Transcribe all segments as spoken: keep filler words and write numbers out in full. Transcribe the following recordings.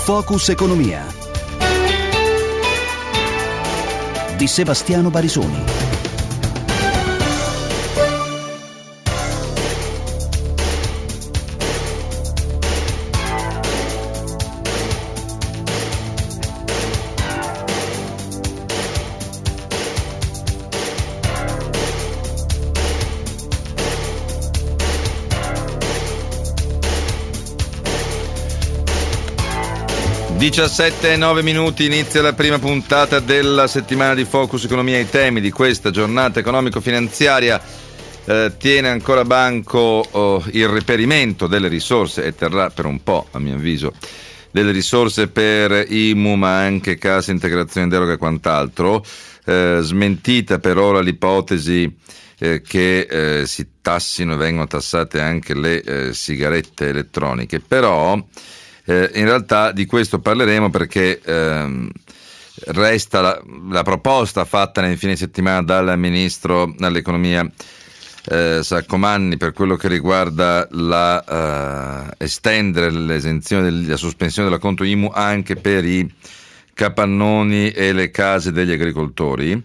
Focus Economia di Sebastiano Barisoni. diciassette e nove minuti, inizia la prima puntata della settimana di Focus Economia. I temi di questa giornata economico-finanziaria eh, tiene ancora banco oh, il reperimento delle risorse, e terrà per un po', a mio avviso, delle risorse per I M U, ma anche cassa integrazione deroga e quant'altro. Eh, smentita per ora l'ipotesi eh, che eh, si tassino e vengano tassate anche le eh, sigarette elettroniche, però Eh, in realtà di questo parleremo perché ehm, resta la, la proposta fatta nel fine settimana dal ministro dell'economia eh, Saccomanni per quello che riguarda la eh, estendere l'esenzione del, la sospensione della conto I M U anche per i capannoni e le case degli agricoltori.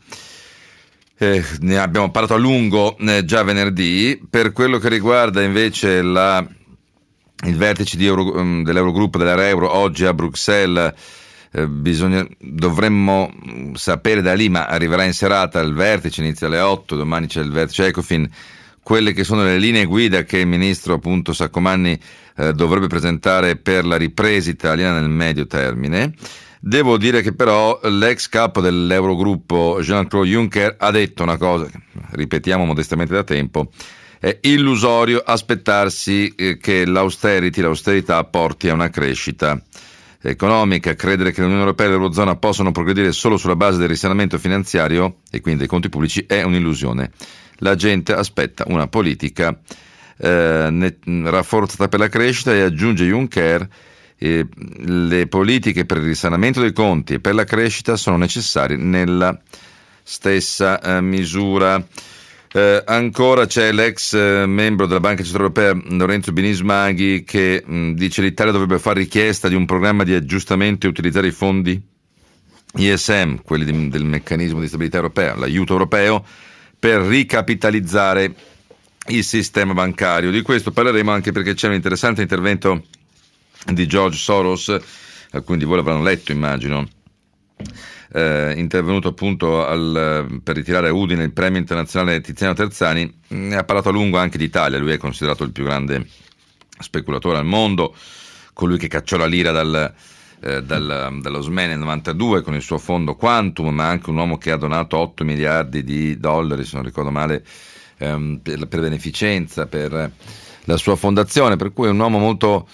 Eh, ne abbiamo parlato a lungo eh, già venerdì. Per quello che riguarda invece la il vertice di Euro, dell'Eurogruppo dell'area euro oggi a Bruxelles, eh, bisogna, dovremmo sapere da lì, ma arriverà in serata il vertice, inizia alle otto, domani c'è il vertice Ecofin, quelle che sono le linee guida che il ministro appunto Saccomanni eh, dovrebbe presentare per la ripresa italiana nel medio termine. Devo dire che però l'ex capo dell'Eurogruppo Jean-Claude Juncker ha detto una cosa che ripetiamo modestamente da tempo: è illusorio aspettarsi eh, che l'austerity, l'austerità porti a una crescita economica. Credere che l'Unione Europea e l'Eurozona possano progredire solo sulla base del risanamento finanziario e quindi dei conti pubblici è un'illusione. La gente aspetta una politica eh, ne, rafforzata per la crescita, e aggiunge Juncker, eh, le politiche per il risanamento dei conti e per la crescita sono necessarie nella stessa eh, misura. Eh, ancora c'è l'ex eh, membro della Banca Centrale Europea Lorenzo Binismaghi che mh, dice che l'Italia dovrebbe fare richiesta di un programma di aggiustamento e utilizzare i fondi I S M, quelli di, del meccanismo di stabilità europea, l'aiuto europeo, per ricapitalizzare il sistema bancario. Di questo parleremo anche perché c'è un interessante intervento di George Soros, alcuni di voi l'avranno letto immagino, Eh, intervenuto appunto al, per ritirare a Udine il premio internazionale Tiziano Terzani. Ne ha parlato a lungo anche d'Italia. Lui è considerato il più grande speculatore al mondo, colui che cacciò la lira dal, eh, dal, dallo S M E nel novantadue con il suo fondo Quantum, ma anche un uomo che ha donato otto miliardi di dollari, se non ricordo male, ehm, per, per beneficenza, per la sua fondazione, per cui è un uomo molto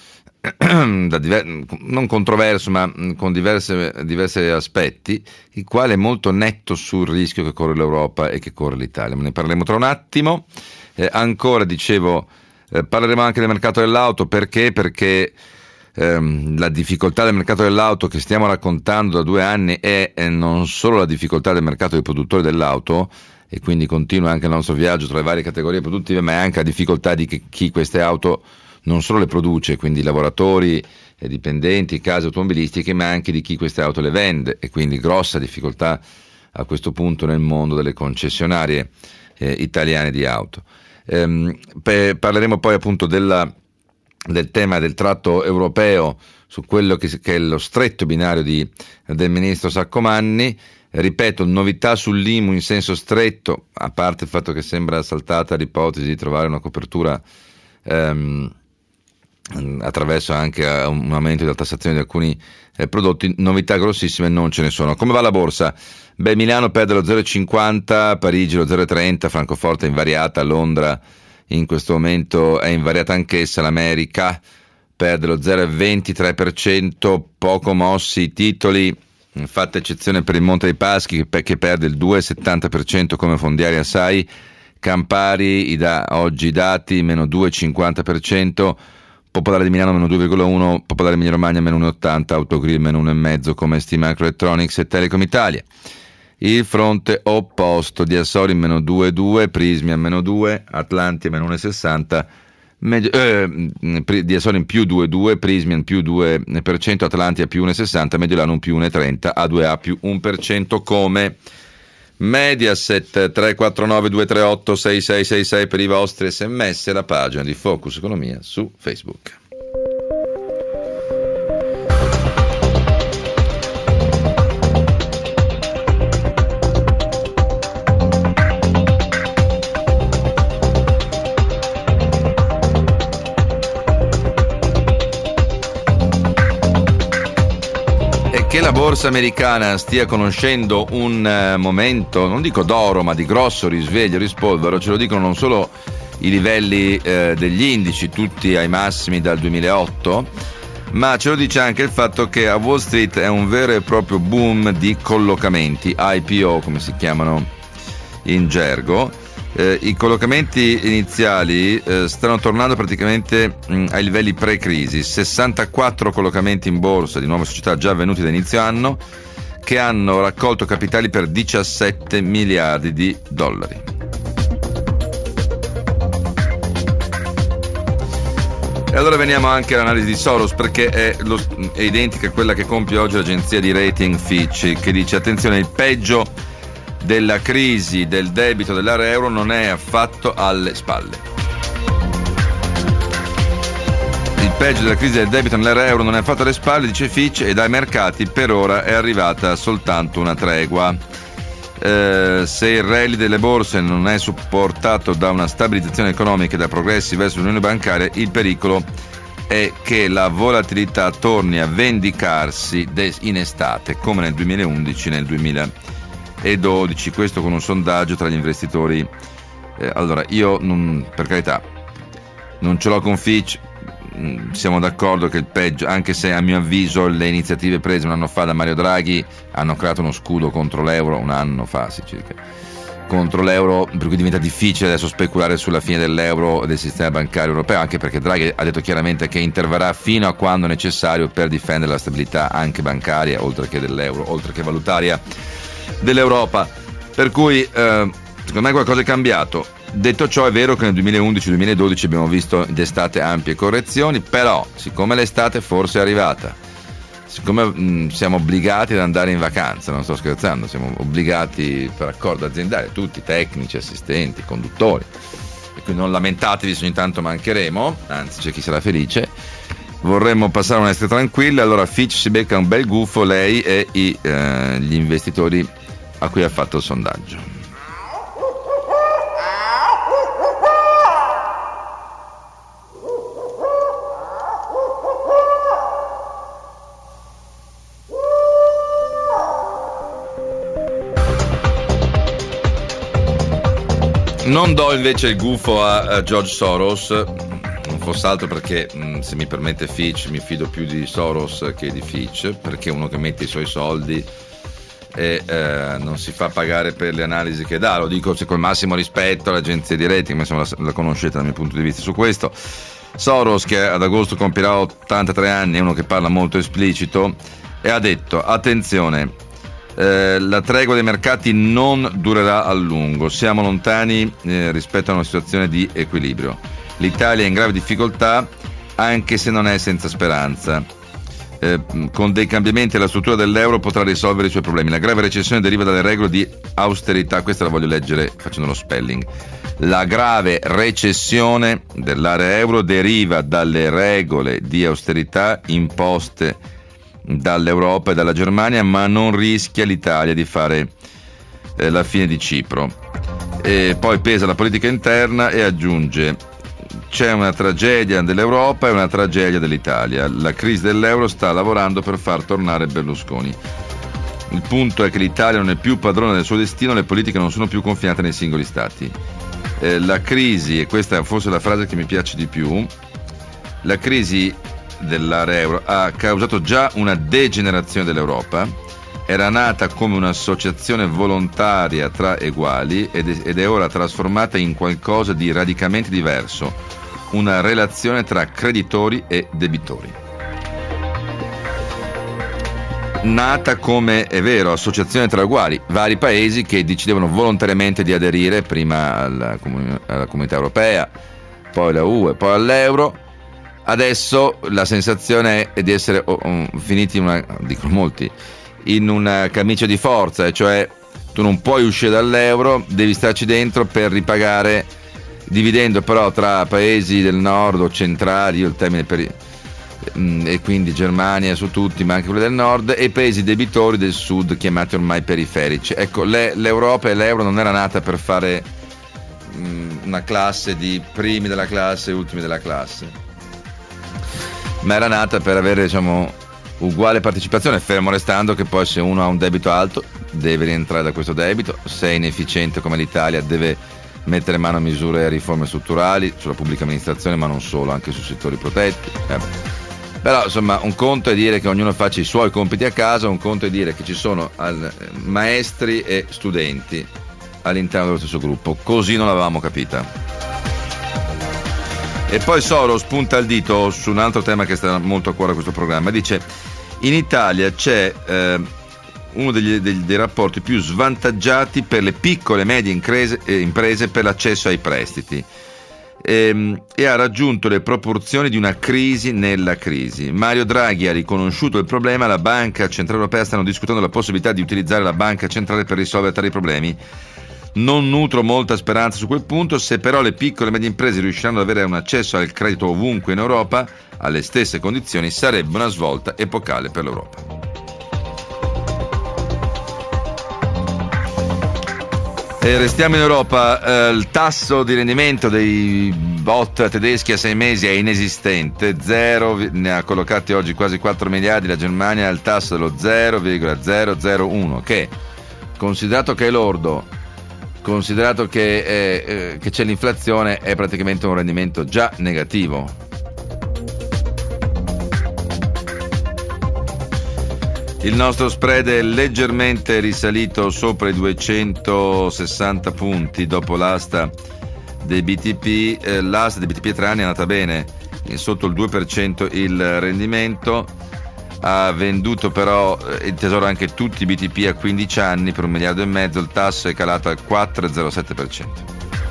da diver- non controverso, ma con diverse, diversi aspetti, il quale è molto netto sul rischio che corre l'Europa e che corre l'Italia. Ma ne parleremo tra un attimo. Eh, ancora dicevo, eh, parleremo anche del mercato dell'auto. Perché? Perché ehm, la difficoltà del mercato dell'auto che stiamo raccontando da due anni è eh, non solo la difficoltà del mercato dei produttori dell'auto, e quindi continua anche il nostro viaggio tra le varie categorie produttive, ma è anche la difficoltà di chi, chi queste auto non solo le produce, quindi lavoratori, eh, dipendenti, case automobilistiche, ma anche di chi queste auto le vende, e quindi grossa difficoltà a questo punto nel mondo delle concessionarie eh, italiane di auto. Ehm, pe- parleremo poi appunto della, del tema del tratto europeo, su quello che, che è lo stretto binario di, del ministro Saccomanni. Ripeto, novità sull'I M U in senso stretto, a parte il fatto che sembra saltata l'ipotesi di trovare una copertura ehm, attraverso anche un aumento della tassazione di alcuni eh, prodotti. Novità grossissime non ce ne sono. Come va la borsa? Beh, Milano perde lo zero virgola cinquanta, Parigi lo zero virgola trenta, Francoforte è invariata, Londra in questo momento è invariata anch'essa, l'America perde lo zero virgola ventitré per cento, poco mossi i titoli, fatta eccezione per il Monte dei Paschi che, che perde il due virgola settanta per cento come Fondiaria Sai, Campari i da, oggi i dati meno due virgola cinquanta per cento, Popolare di Milano meno due virgola uno, Popolare Emilia Romagna meno uno virgola ottanta, Autogrill meno uno virgola cinque come Steam Microelectronics e Telecom Italia. Il fronte opposto di Assorin meno due virgola due, Prismia meno due, Atlantia meno uno virgola sessanta, Medio, eh, Diasorin più due virgola due, Prismian più due per cento, Atlantia più uno virgola sessanta, Mediolanum più uno virgola trenta, A due A più uno per cento come Mediaset. Tre quattro nove due tre otto sei sei sei sei per i vostri sms e la pagina di Focus Economia su Facebook. Che la borsa americana stia conoscendo un uh, momento, non dico d'oro, ma di grosso risveglio, rispolvero, ce lo dicono non solo i livelli uh, degli indici, tutti ai massimi dal duemilaotto, ma ce lo dice anche il fatto che a Wall Street è un vero e proprio boom di collocamenti, I P O come si chiamano in gergo. Eh, I collocamenti iniziali eh, stanno tornando praticamente mh, ai livelli pre-crisi, sessantaquattro collocamenti in borsa di nuove società già avvenuti da inizio anno, che hanno raccolto capitali per diciassette miliardi di dollari. E allora veniamo anche all'analisi di Soros, perché è, lo, è identica a quella che compie oggi l'agenzia di rating Fitch, che dice: attenzione, il peggio della crisi del debito dell'area euro non è affatto alle spalle. Il peggio della crisi del debito nell'area euro non è affatto alle spalle, dice Fitch, e dai mercati per ora è arrivata soltanto una tregua. Eh, se il rally delle borse non è supportato da una stabilizzazione economica e da progressi verso l'unione bancaria, il pericolo è che la volatilità torni a vendicarsi in estate, come nel duemilaundici e nel duemiladodici, questo con un sondaggio tra gli investitori. Eh, allora, io non, per carità, non ce l'ho con Fitch, siamo d'accordo che il peggio, anche se a mio avviso le iniziative prese un anno fa da Mario Draghi hanno creato uno scudo contro l'euro, un anno fa sì, circa, contro l'euro, per cui diventa difficile adesso speculare sulla fine dell'euro e del sistema bancario europeo, anche perché Draghi ha detto chiaramente che interverrà fino a quando necessario per difendere la stabilità anche bancaria, oltre che dell'euro, oltre che valutaria dell'Europa, per cui eh, secondo me qualcosa è cambiato. Detto ciò, è vero che nel duemilaundici duemiladodici abbiamo visto d'estate ampie correzioni, però siccome l'estate forse è arrivata, siccome mh, siamo obbligati ad andare in vacanza, non sto scherzando, siamo obbligati per accordo aziendale, tutti, tecnici, assistenti, conduttori, e quindi non lamentatevi se ogni tanto mancheremo, anzi c'è chi sarà felice, vorremmo passare un'estate tranquilla. Allora Fitch si becca un bel gufo, lei e i, eh, gli investitori a cui ha fatto il sondaggio. Non do invece il gufo a, a George Soros, non fosse altro perché, mh, se mi permette Fitch, mi fido più di Soros che di Fitch, perché è uno che mette i suoi soldi e eh, non si fa pagare per le analisi che dà. Lo dico col massimo rispetto all'agenzia di rating, ma insomma la, la conoscete dal mio punto di vista su questo. Soros, che ad agosto compirà ottantatré anni, è uno che parla molto esplicito e ha detto: attenzione, Eh, la tregua dei mercati non durerà a lungo, siamo lontani eh, rispetto a una situazione di equilibrio. L'Italia è in grave difficoltà, anche se non è senza speranza. Eh, con dei cambiamenti alla struttura dell'euro potrà risolvere i suoi problemi. La grave recessione deriva dalle regole di austerità, questa la voglio leggere facendo lo spelling. La grave recessione dell'area euro deriva dalle regole di austerità imposte dall'Europa e dalla Germania, ma non rischia l'Italia di fare eh, la fine di Cipro. E poi pesa la politica interna e aggiunge: c'è una tragedia dell'Europa e una tragedia dell'Italia. La crisi dell'euro sta lavorando per far tornare Berlusconi. Il punto è che l'Italia non è più padrona del suo destino, le politiche non sono più confinate nei singoli stati. Eh, la crisi, e questa è forse la frase che mi piace di più, la crisi dell'area euro ha causato già una degenerazione dell'Europa, era nata come un'associazione volontaria tra eguali ed è, ed è ora trasformata in qualcosa di radicalmente diverso, una relazione tra creditori e debitori. Nata come, è vero, associazione tra uguali, vari paesi che decidevano volontariamente di aderire prima alla, comun- alla comunità europea, poi la U E, poi all'euro. Adesso la sensazione è di essere oh, oh, finiti in una, dicono molti, in una camicia di forza, e cioè tu non puoi uscire dall'euro, devi starci dentro per ripagare, dividendo però tra paesi del nord o centrali, io il termine per, e quindi Germania su tutti, ma anche quelli del nord, e paesi debitori del sud, chiamati ormai periferici. Ecco, le, l'Europa e l'euro non era nata per fare mh, una classe di primi della classe e ultimi della classe, ma era nata per avere, diciamo, uguale partecipazione, fermo restando che poi se uno ha un debito alto deve rientrare da questo debito, se è inefficiente come l'Italia deve mettere mano a misure e riforme strutturali sulla pubblica amministrazione, ma non solo, anche sui settori protetti. Eh Però insomma, un conto è dire che ognuno faccia i suoi compiti a casa, un conto è dire che ci sono al, maestri e studenti all'interno dello stesso gruppo. Così non l'avevamo capita. E poi Soros punta il dito su un altro tema che sta molto a cuore a questo programma. Dice: in Italia c'è eh, uno degli, degli, dei rapporti più svantaggiati per le piccole e medie imprese, eh, imprese per l'accesso ai prestiti. E, e ha raggiunto le proporzioni di una crisi nella crisi. Mario Draghi ha riconosciuto il problema, la Banca Centrale Europea stanno discutendo la possibilità di utilizzare la Banca Centrale per risolvere tali problemi. Non nutro molta speranza su quel punto, se però le piccole e medie imprese riusciranno ad avere un accesso al credito ovunque in Europa alle stesse condizioni, sarebbe una svolta epocale per l'Europa. E restiamo in Europa, eh, il tasso di rendimento dei bot tedeschi a sei mesi è inesistente, zero, ne ha collocati oggi quasi quattro miliardi, la Germania ha il tasso dello zero virgola zero zero uno, che considerato che è lordo, considerato che, è, eh, che c'è l'inflazione, è praticamente un rendimento già negativo. Il nostro spread è leggermente risalito sopra i duecentosessanta punti dopo l'asta dei B T P. Eh, l'asta dei B T P tre anni è andata bene, sotto il due per cento il rendimento. Ha venduto però il Tesoro anche tutti i B T P a quindici anni per un miliardo e mezzo, il tasso è calato al quattro virgola zero sette per cento.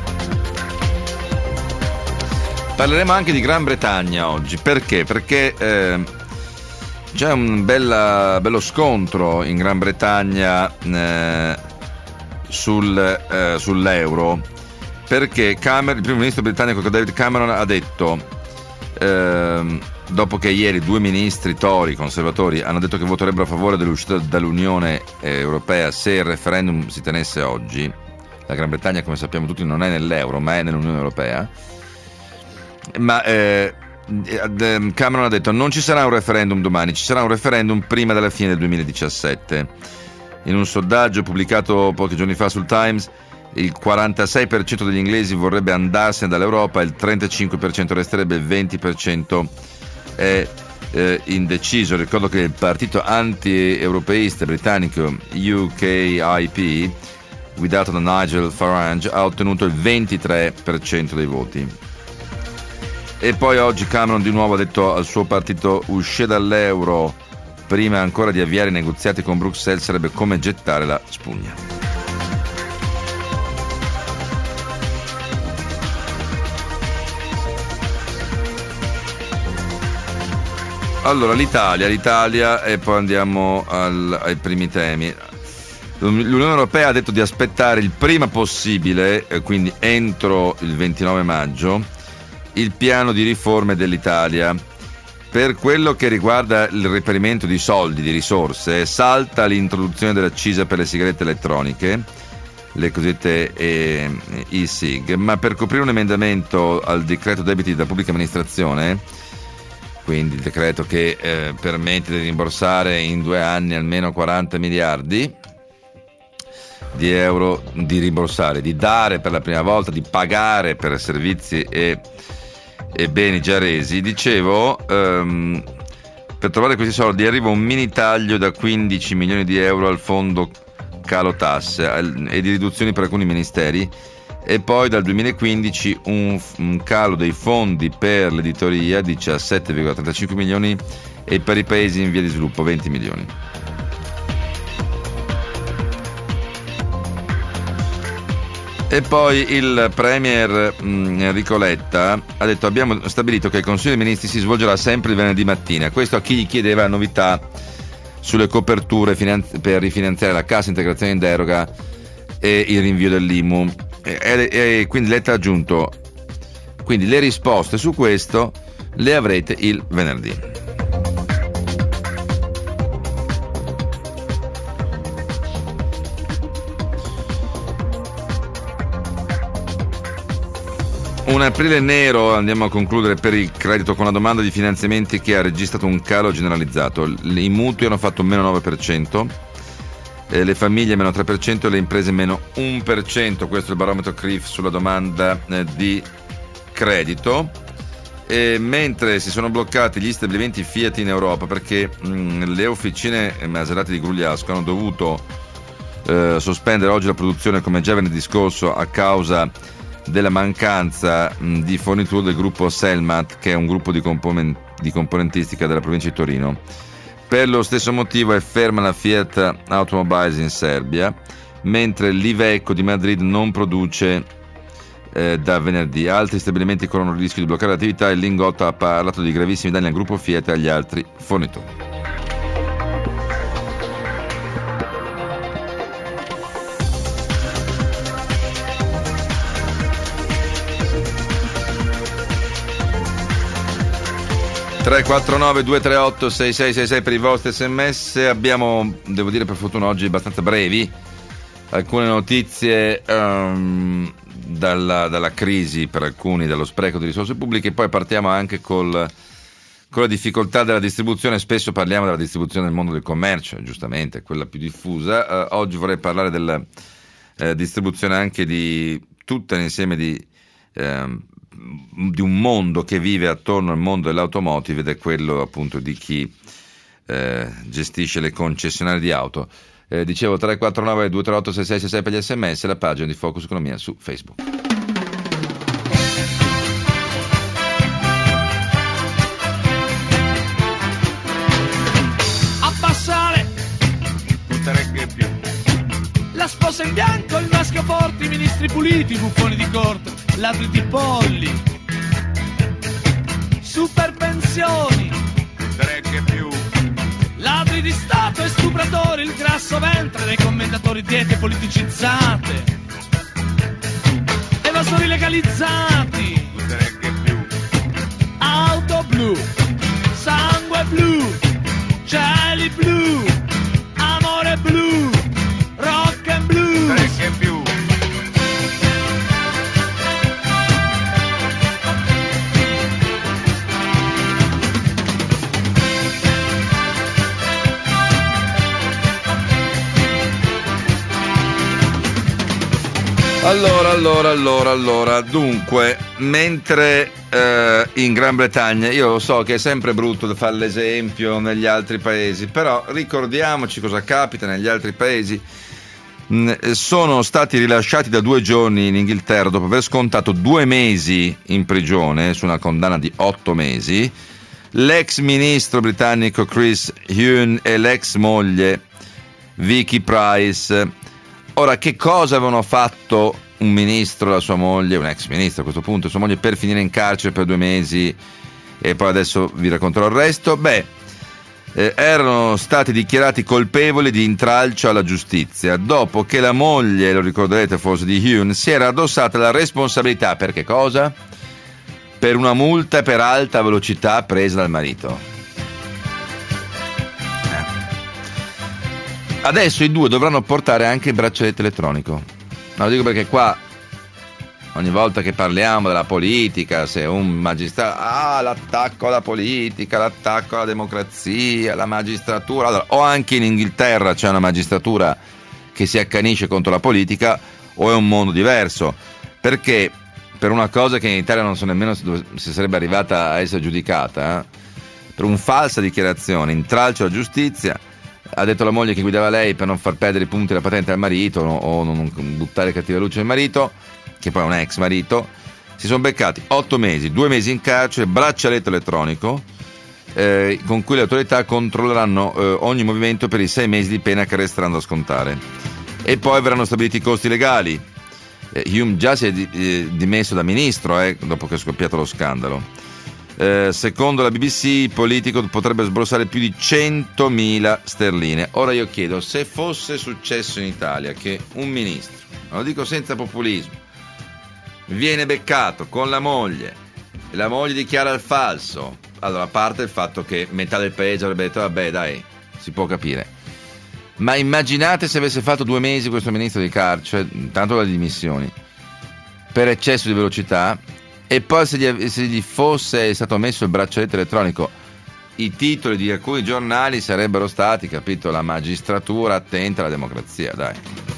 Parleremo anche di Gran Bretagna oggi, perché? Perché eh, c'è un bella, bello scontro in Gran Bretagna eh, sul, eh, sull'euro, perché Cameron, il primo ministro britannico David Cameron ha detto, eh, dopo che ieri due ministri Tory conservatori hanno detto che voterebbero a favore dell'uscita dall'Unione Europea se il referendum si tenesse oggi. La Gran Bretagna, come sappiamo tutti, non è nell'euro ma è nell'Unione Europea, ma eh, Cameron ha detto: non ci sarà un referendum domani, ci sarà un referendum prima della fine del duemiladiciassette. In un sondaggio pubblicato pochi giorni fa sul Times, il quarantasei per cento degli inglesi vorrebbe andarsene dall'Europa, il trentacinque per cento resterebbe, il venti per cento è eh, indeciso. Ricordo che il partito anti-europeista britannico U K I P, guidato da Nigel Farage, ha ottenuto il ventitré per cento dei voti. E poi oggi Cameron di nuovo ha detto al suo partito: uscire dall'euro prima ancora di avviare i negoziati con Bruxelles sarebbe come gettare la spugna. Allora l'Italia, l'Italia e poi andiamo al, ai primi temi. L'Unione Europea ha detto di aspettare il prima possibile, eh, quindi entro il ventinove maggio, il piano di riforme dell'Italia. Per quello che riguarda il reperimento di soldi, di risorse, salta l'introduzione dell'accisa per le sigarette elettroniche, le cosiddette eh, e-S I G, ma per coprire un emendamento al decreto debiti della pubblica amministrazione, quindi il decreto che eh, permette di rimborsare in due anni almeno quaranta miliardi di euro, di rimborsare, di dare per la prima volta, di pagare per servizi e, e beni già resi, dicevo, ehm, per trovare questi soldi arriva un mini taglio da quindici milioni di euro al fondo calo tasse e di riduzioni per alcuni ministeri, e poi dal duemilaquindici un, un calo dei fondi per l'editoria, diciassette virgola trentacinque milioni, e per i paesi in via di sviluppo venti milioni. E poi il premier mh, Enrico Letta ha detto: abbiamo stabilito che il Consiglio dei Ministri si svolgerà sempre il venerdì mattina. Questo a chi gli chiedeva novità sulle coperture finanzi- per rifinanziare la cassa integrazione in deroga e il rinvio dell'I M U. E, e, e quindi Letta ha aggiunto: quindi le risposte su questo le avrete il venerdì. Un aprile nero, andiamo a concludere, per il credito, con la domanda di finanziamenti che ha registrato un calo generalizzato. I mutui hanno fatto meno nove per cento, eh, le famiglie meno tre per cento e le imprese meno uno per cento. Questo è il barometro C R I F sulla domanda eh, di credito. E mentre si sono bloccati gli stabilimenti Fiat in Europa perché mh, le officine Maserati di Grugliasco hanno dovuto eh, sospendere oggi la produzione, come già venerdì scorso, a causa della mancanza mh, di fornitura del gruppo Selmat, che è un gruppo di, componen- di componentistica della provincia di Torino. Per lo stesso motivo è ferma la Fiat Automobiles in Serbia, mentre l'Iveco di Madrid non produce eh, da venerdì. Altri stabilimenti corrono il rischio di bloccare l'attività e Lingotto ha parlato di gravissimi danni al gruppo Fiat e agli altri fornitori. tre quattro nove due tre otto sei sei sei sei per i vostri sms. Abbiamo, devo dire per fortuna oggi abbastanza brevi, alcune notizie um, dalla, dalla crisi per alcuni, dallo spreco di risorse pubbliche, e poi partiamo anche col, con la difficoltà della distribuzione. Spesso parliamo della distribuzione nel mondo del commercio, giustamente quella più diffusa. Uh, oggi vorrei parlare della uh, distribuzione anche di tutto l'insieme di uh, di un mondo che vive attorno al mondo dell'automotive, ed è quello appunto di chi eh, gestisce le concessionarie di auto. Eh, dicevo tre quattro nove due tre otto sei sei sei sei per gli sms, la pagina di Focus Economia su Facebook. Abbassare, potere che più. La sposa in bianco, il maschio forte, i ministri puliti, i buffoni di corte, ladri di polli, super pensioni, tre che più, ladri di Stato e stupratori, il grasso ventre dei commentatori, diete politicizzate, evasori legalizzati, tre che più, auto blu, sangue blu, cieli blu, amore blu, rock and blues, tre che più. Allora, allora, allora, allora, dunque, mentre eh, in Gran Bretagna, io lo so che è sempre brutto da fare l'esempio negli altri paesi, però ricordiamoci cosa capita negli altri paesi. Sono stati rilasciati da due giorni in Inghilterra dopo aver scontato due mesi in prigione su una condanna di otto mesi l'ex ministro britannico Chris Huhne e l'ex moglie Vicky Price. Ora, che cosa avevano fatto un ministro, la sua moglie, un ex ministro a questo punto, sua moglie, per finire in carcere per due mesi? E poi adesso vi racconterò il resto. Beh, eh, erano stati dichiarati colpevoli di intralcio alla giustizia dopo che la moglie, lo ricorderete forse, di Huhne si era addossata la responsabilità, per che cosa? Per una multa per alta velocità presa dal marito. Adesso i due dovranno portare anche il braccialetto elettronico. No, lo dico perché qua ogni volta che parliamo della politica, se un magistrato, ah, l'attacco alla politica, l'attacco alla democrazia, la magistratura, allora, o anche in Inghilterra c'è una magistratura che si accanisce contro la politica, o è un mondo diverso, perché per una cosa che in Italia non so nemmeno se sarebbe arrivata a essere giudicata, eh, per un falsa dichiarazione, intralcio alla giustizia. Ha detto la moglie che guidava lei per non far perdere i punti della patente al marito o non buttare cattiva luce al marito, che poi è un ex marito. Si sono beccati otto mesi, due mesi in carcere, braccialetto elettronico eh, con cui le autorità controlleranno eh, ogni movimento per i sei mesi di pena che resteranno da scontare. E poi verranno stabiliti i costi legali. Eh, Hume già si è di, eh, dimesso da ministro eh, dopo che è scoppiato lo scandalo. Eh, secondo la B B C il politico potrebbe sborsare più di centomila sterline. Ora io chiedo, se fosse successo in Italia che un ministro, lo dico senza populismo, viene beccato con la moglie e la moglie dichiara il falso, allora, a parte il fatto che metà del paese avrebbe detto vabbè dai, si può capire, ma immaginate se avesse fatto due mesi questo ministro di carcere, tanto le dimissioni, per eccesso di velocità, e poi se gli, se gli fosse stato messo il braccialetto elettronico, i titoli di alcuni giornali sarebbero stati, capito, la magistratura attenta alla democrazia, dai.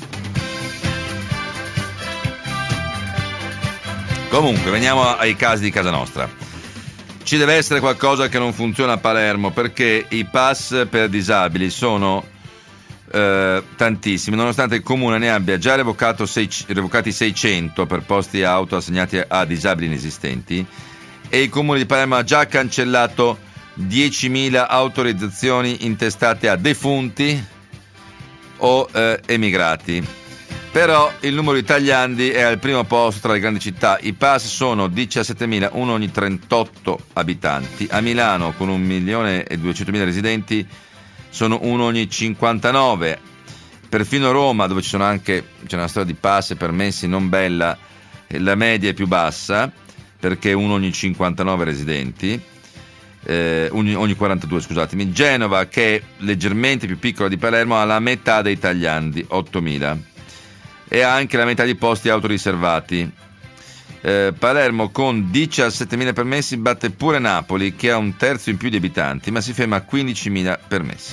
Comunque, veniamo ai casi di casa nostra. Ci deve essere qualcosa che non funziona a Palermo, perché i pass per disabili sono eh, tantissimi, nonostante il comune ne abbia già revocato sei, revocati seicento per posti auto assegnati a disabili inesistenti, e il comune di Palermo ha già cancellato diecimila autorizzazioni intestate a defunti o eh, emigrati. Però il numero di tagliandi è al primo posto tra le grandi città. I pass sono diciassettemila, uno ogni trentotto abitanti. A Milano, con un milione e duecentomila residenti, sono uno ogni cinquantanove. Perfino a Roma, dove ci sono anche c'è una storia di pass e permessi non bella, la media è più bassa, perché uno ogni cinquantanove residenti, eh, ogni, ogni quarantadue, scusatemi. Genova, che è leggermente più piccola di Palermo, ha la metà dei tagliandi, ottomila, e ha anche la metà di posti autoriservati. Eh, Palermo, con diciassettemila permessi, batte pure Napoli, che ha un terzo in più di abitanti, ma si ferma a quindicimila permessi.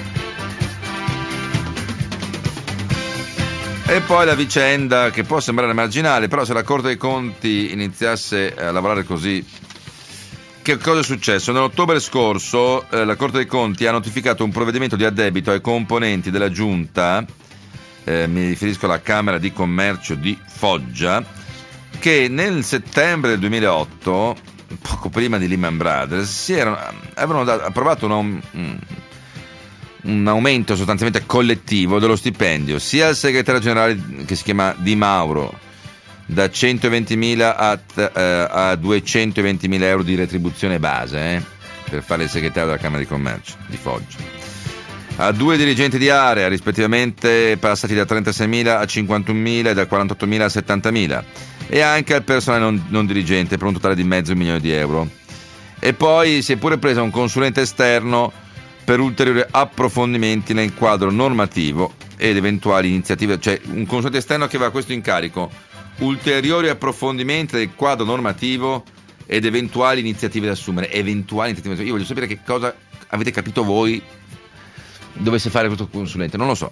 E poi la vicenda che può sembrare marginale, però se la Corte dei Conti iniziasse a lavorare così, che cosa è successo? Nell'ottobre scorso eh, la Corte dei Conti ha notificato un provvedimento di addebito ai componenti della Giunta, eh, mi riferisco alla Camera di Commercio di Foggia, che nel settembre del duemilaotto, poco prima di Lehman Brothers, si erano, avevano dato, approvato un, un, un aumento sostanzialmente collettivo dello stipendio sia al segretario generale, che si chiama Di Mauro, da centoventimila a, eh, a duecentoventimila euro di retribuzione base eh, per fare il segretario della Camera di Commercio di Foggia, a due dirigenti di area, rispettivamente passati da trentaseimila a cinquantunomila e da quarantottomila a settantamila, e anche al personale non, non dirigente per un totale di mezzo milione di euro. E poi si è pure presa un consulente esterno per ulteriori approfondimenti nel quadro normativo ed eventuali iniziative, cioè un consulente esterno che aveva questo incarico: ulteriori approfondimenti del quadro normativo ed eventuali iniziative da assumere. Eventuali iniziative. Io voglio sapere che cosa avete capito voi dovesse fare questo consulente, non lo so.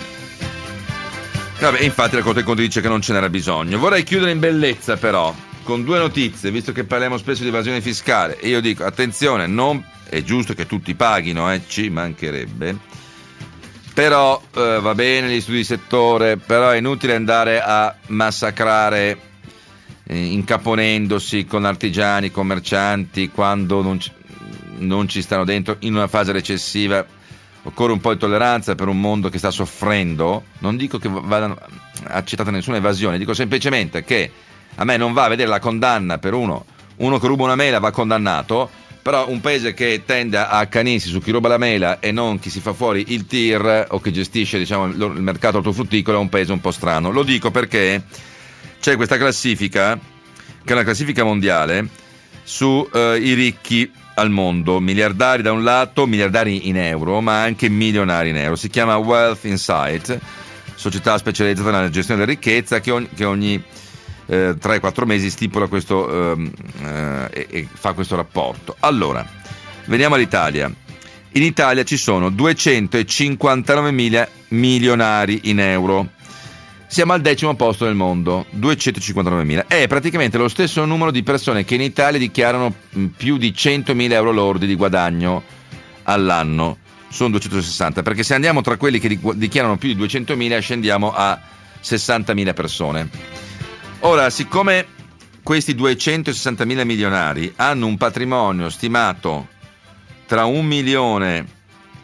Vabbè, infatti la Corte dei Conti dice che non ce n'era bisogno. Vorrei chiudere in bellezza però con due notizie, visto che parliamo spesso di evasione fiscale, e io dico attenzione, non è giusto che tutti paghino, eh, ci mancherebbe, però eh, va bene gli studi di settore, però è inutile andare a massacrare eh, incaponendosi con artigiani, commercianti, quando non ci, non ci stanno dentro in una fase recessiva. Occorre un po' di tolleranza per un mondo che sta soffrendo. Non dico che vada accettata nessuna evasione, dico semplicemente che a me non va a vedere la condanna per uno uno che ruba una mela, va condannato, però un paese che tende a accanirsi su chi ruba la mela e non chi si fa fuori il T I R o che gestisce, diciamo, il mercato ortofrutticolo, è un paese un po' strano. Lo dico perché c'è questa classifica, che è una classifica mondiale su eh, i ricchi al mondo, miliardari da un lato, miliardari in euro, ma anche milionari in euro. Si chiama Wealth Insight, società specializzata nella gestione della ricchezza, che ogni, che ogni eh, tre quattro mesi stipula questo eh, eh, e, e fa questo rapporto. Allora, veniamo all'Italia. In Italia ci sono duecentocinquantanovemila milionari in euro. Siamo al decimo posto del mondo, duecentocinquantanovemila. È praticamente lo stesso numero di persone che in Italia dichiarano più di centomila euro lordi di guadagno all'anno. Sono duecentosessanta, perché se andiamo tra quelli che dichiarano più di duecentomila scendiamo a sessantamila persone. Ora, siccome questi duecentosessantamila milionari hanno un patrimonio stimato tra un milione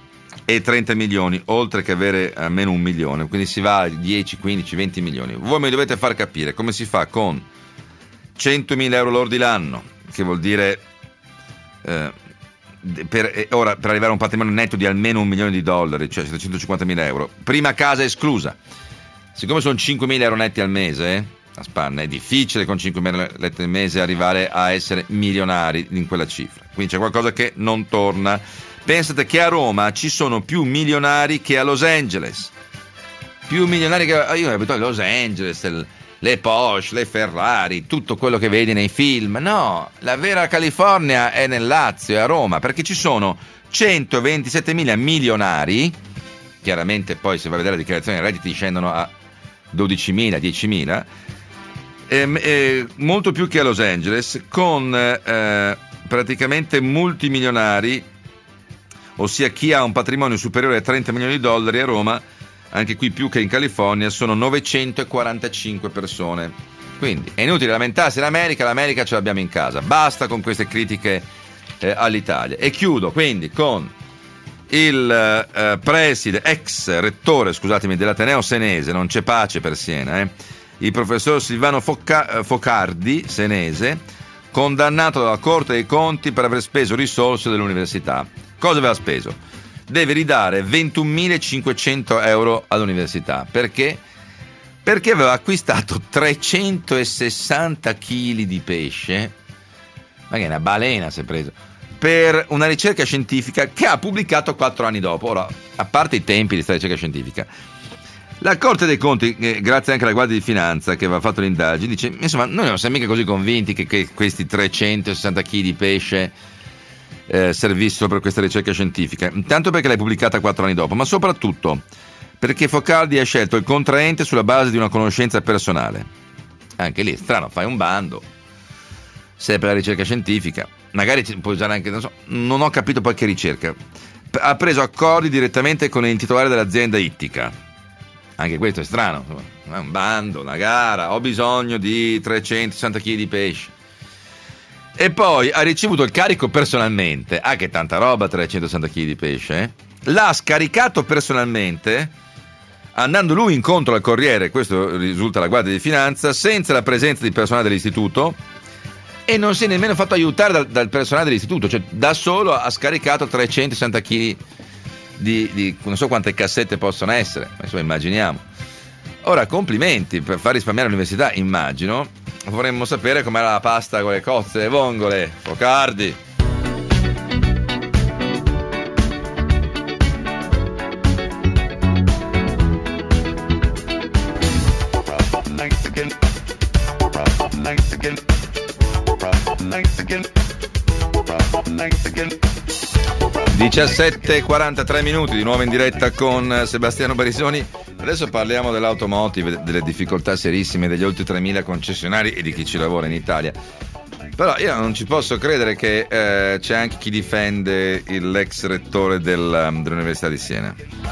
e trenta milioni, oltre che avere almeno un milione, quindi si va a dieci, quindici, venti milioni. Voi mi dovete far capire come si fa con centomila euro lordi l'anno, che vuol dire eh, per, eh, ora per arrivare a un patrimonio netto di almeno un milione di dollari, cioè settecentocinquantamila euro, prima casa esclusa. Siccome sono cinquemila euro netti al mese, eh, a spanna, è difficile con cinquemila netti al mese arrivare a essere milionari in quella cifra, quindi c'è qualcosa che non torna. Pensate che a Roma ci sono più milionari che a Los Angeles, più milionari che a... io abito a Los Angeles, il... le Porsche, le Ferrari, tutto quello che vedi nei film. No, la vera California è nel Lazio e a Roma, perché ci sono centoventisettemila milionari. Chiaramente poi se vai a vedere la dichiarazione dei redditi scendono a dodicimila, diecimila, eh, eh, molto più che a Los Angeles, con eh, praticamente multimilionari, ossia chi ha un patrimonio superiore a trenta milioni di dollari. A Roma, anche qui più che in California, sono novecentoquarantacinque persone. Quindi è inutile lamentarsi in America, l'America ce l'abbiamo in casa, basta con queste critiche eh, all'Italia. E chiudo quindi con il eh, preside, ex rettore, scusatemi, dell'Ateneo senese, non c'è pace per Siena, eh, il professor Silvano Foca- Focardi, senese, condannato dalla Corte dei Conti per aver speso risorse dell'università. Cosa aveva speso? Deve ridare ventunomilacinquecento euro all'università. Perché? Perché aveva acquistato trecentosessanta chili di pesce, ma che è una balena si è preso, per una ricerca scientifica che ha pubblicato quattro anni dopo. Ora, a parte i tempi di questa ricerca scientifica, la Corte dei Conti, eh, grazie anche alla Guardia di Finanza che aveva fatto l'indagine, dice, insomma, noi non siamo mica così convinti che, che questi trecentosessanta chili di pesce Eh, servissero per questa ricerca scientifica, intanto perché l'hai pubblicata quattro anni dopo, ma soprattutto perché Focardi ha scelto il contraente sulla base di una conoscenza personale. Anche lì, strano, fai un bando, sei per la ricerca scientifica, magari puoi usare anche, non so, non ho capito poi che ricerca, ha preso accordi direttamente con il titolare dell'azienda ittica, anche questo è strano, è un bando, una gara, ho bisogno di trecentosessanta chili di pesce. E poi ha ricevuto il carico personalmente. Ah, che tanta roba, trecentosessanta chili di pesce, eh? L'ha scaricato personalmente, andando lui incontro al Corriere, questo risulta alla Guardia di Finanza, senza la presenza di personale dell'istituto, e non si è nemmeno fatto aiutare dal, dal personale dell'istituto, cioè da solo ha scaricato trecentosessanta chili di, di non so quante cassette possono essere, ma insomma immaginiamo. Ora, complimenti per far risparmiare l'università, immagino. Vorremmo sapere com'era la pasta con le cozze, le vongole, Focardi. diciassette e quarantatré minuti, di nuovo in diretta con Sebastiano Barisoni. Adesso parliamo dell'automotive, delle difficoltà serissime degli oltre tremila concessionari e di chi ci lavora in Italia. Però io non ci posso credere che eh, c'è anche chi difende l'ex rettore del, dell'Università di Siena.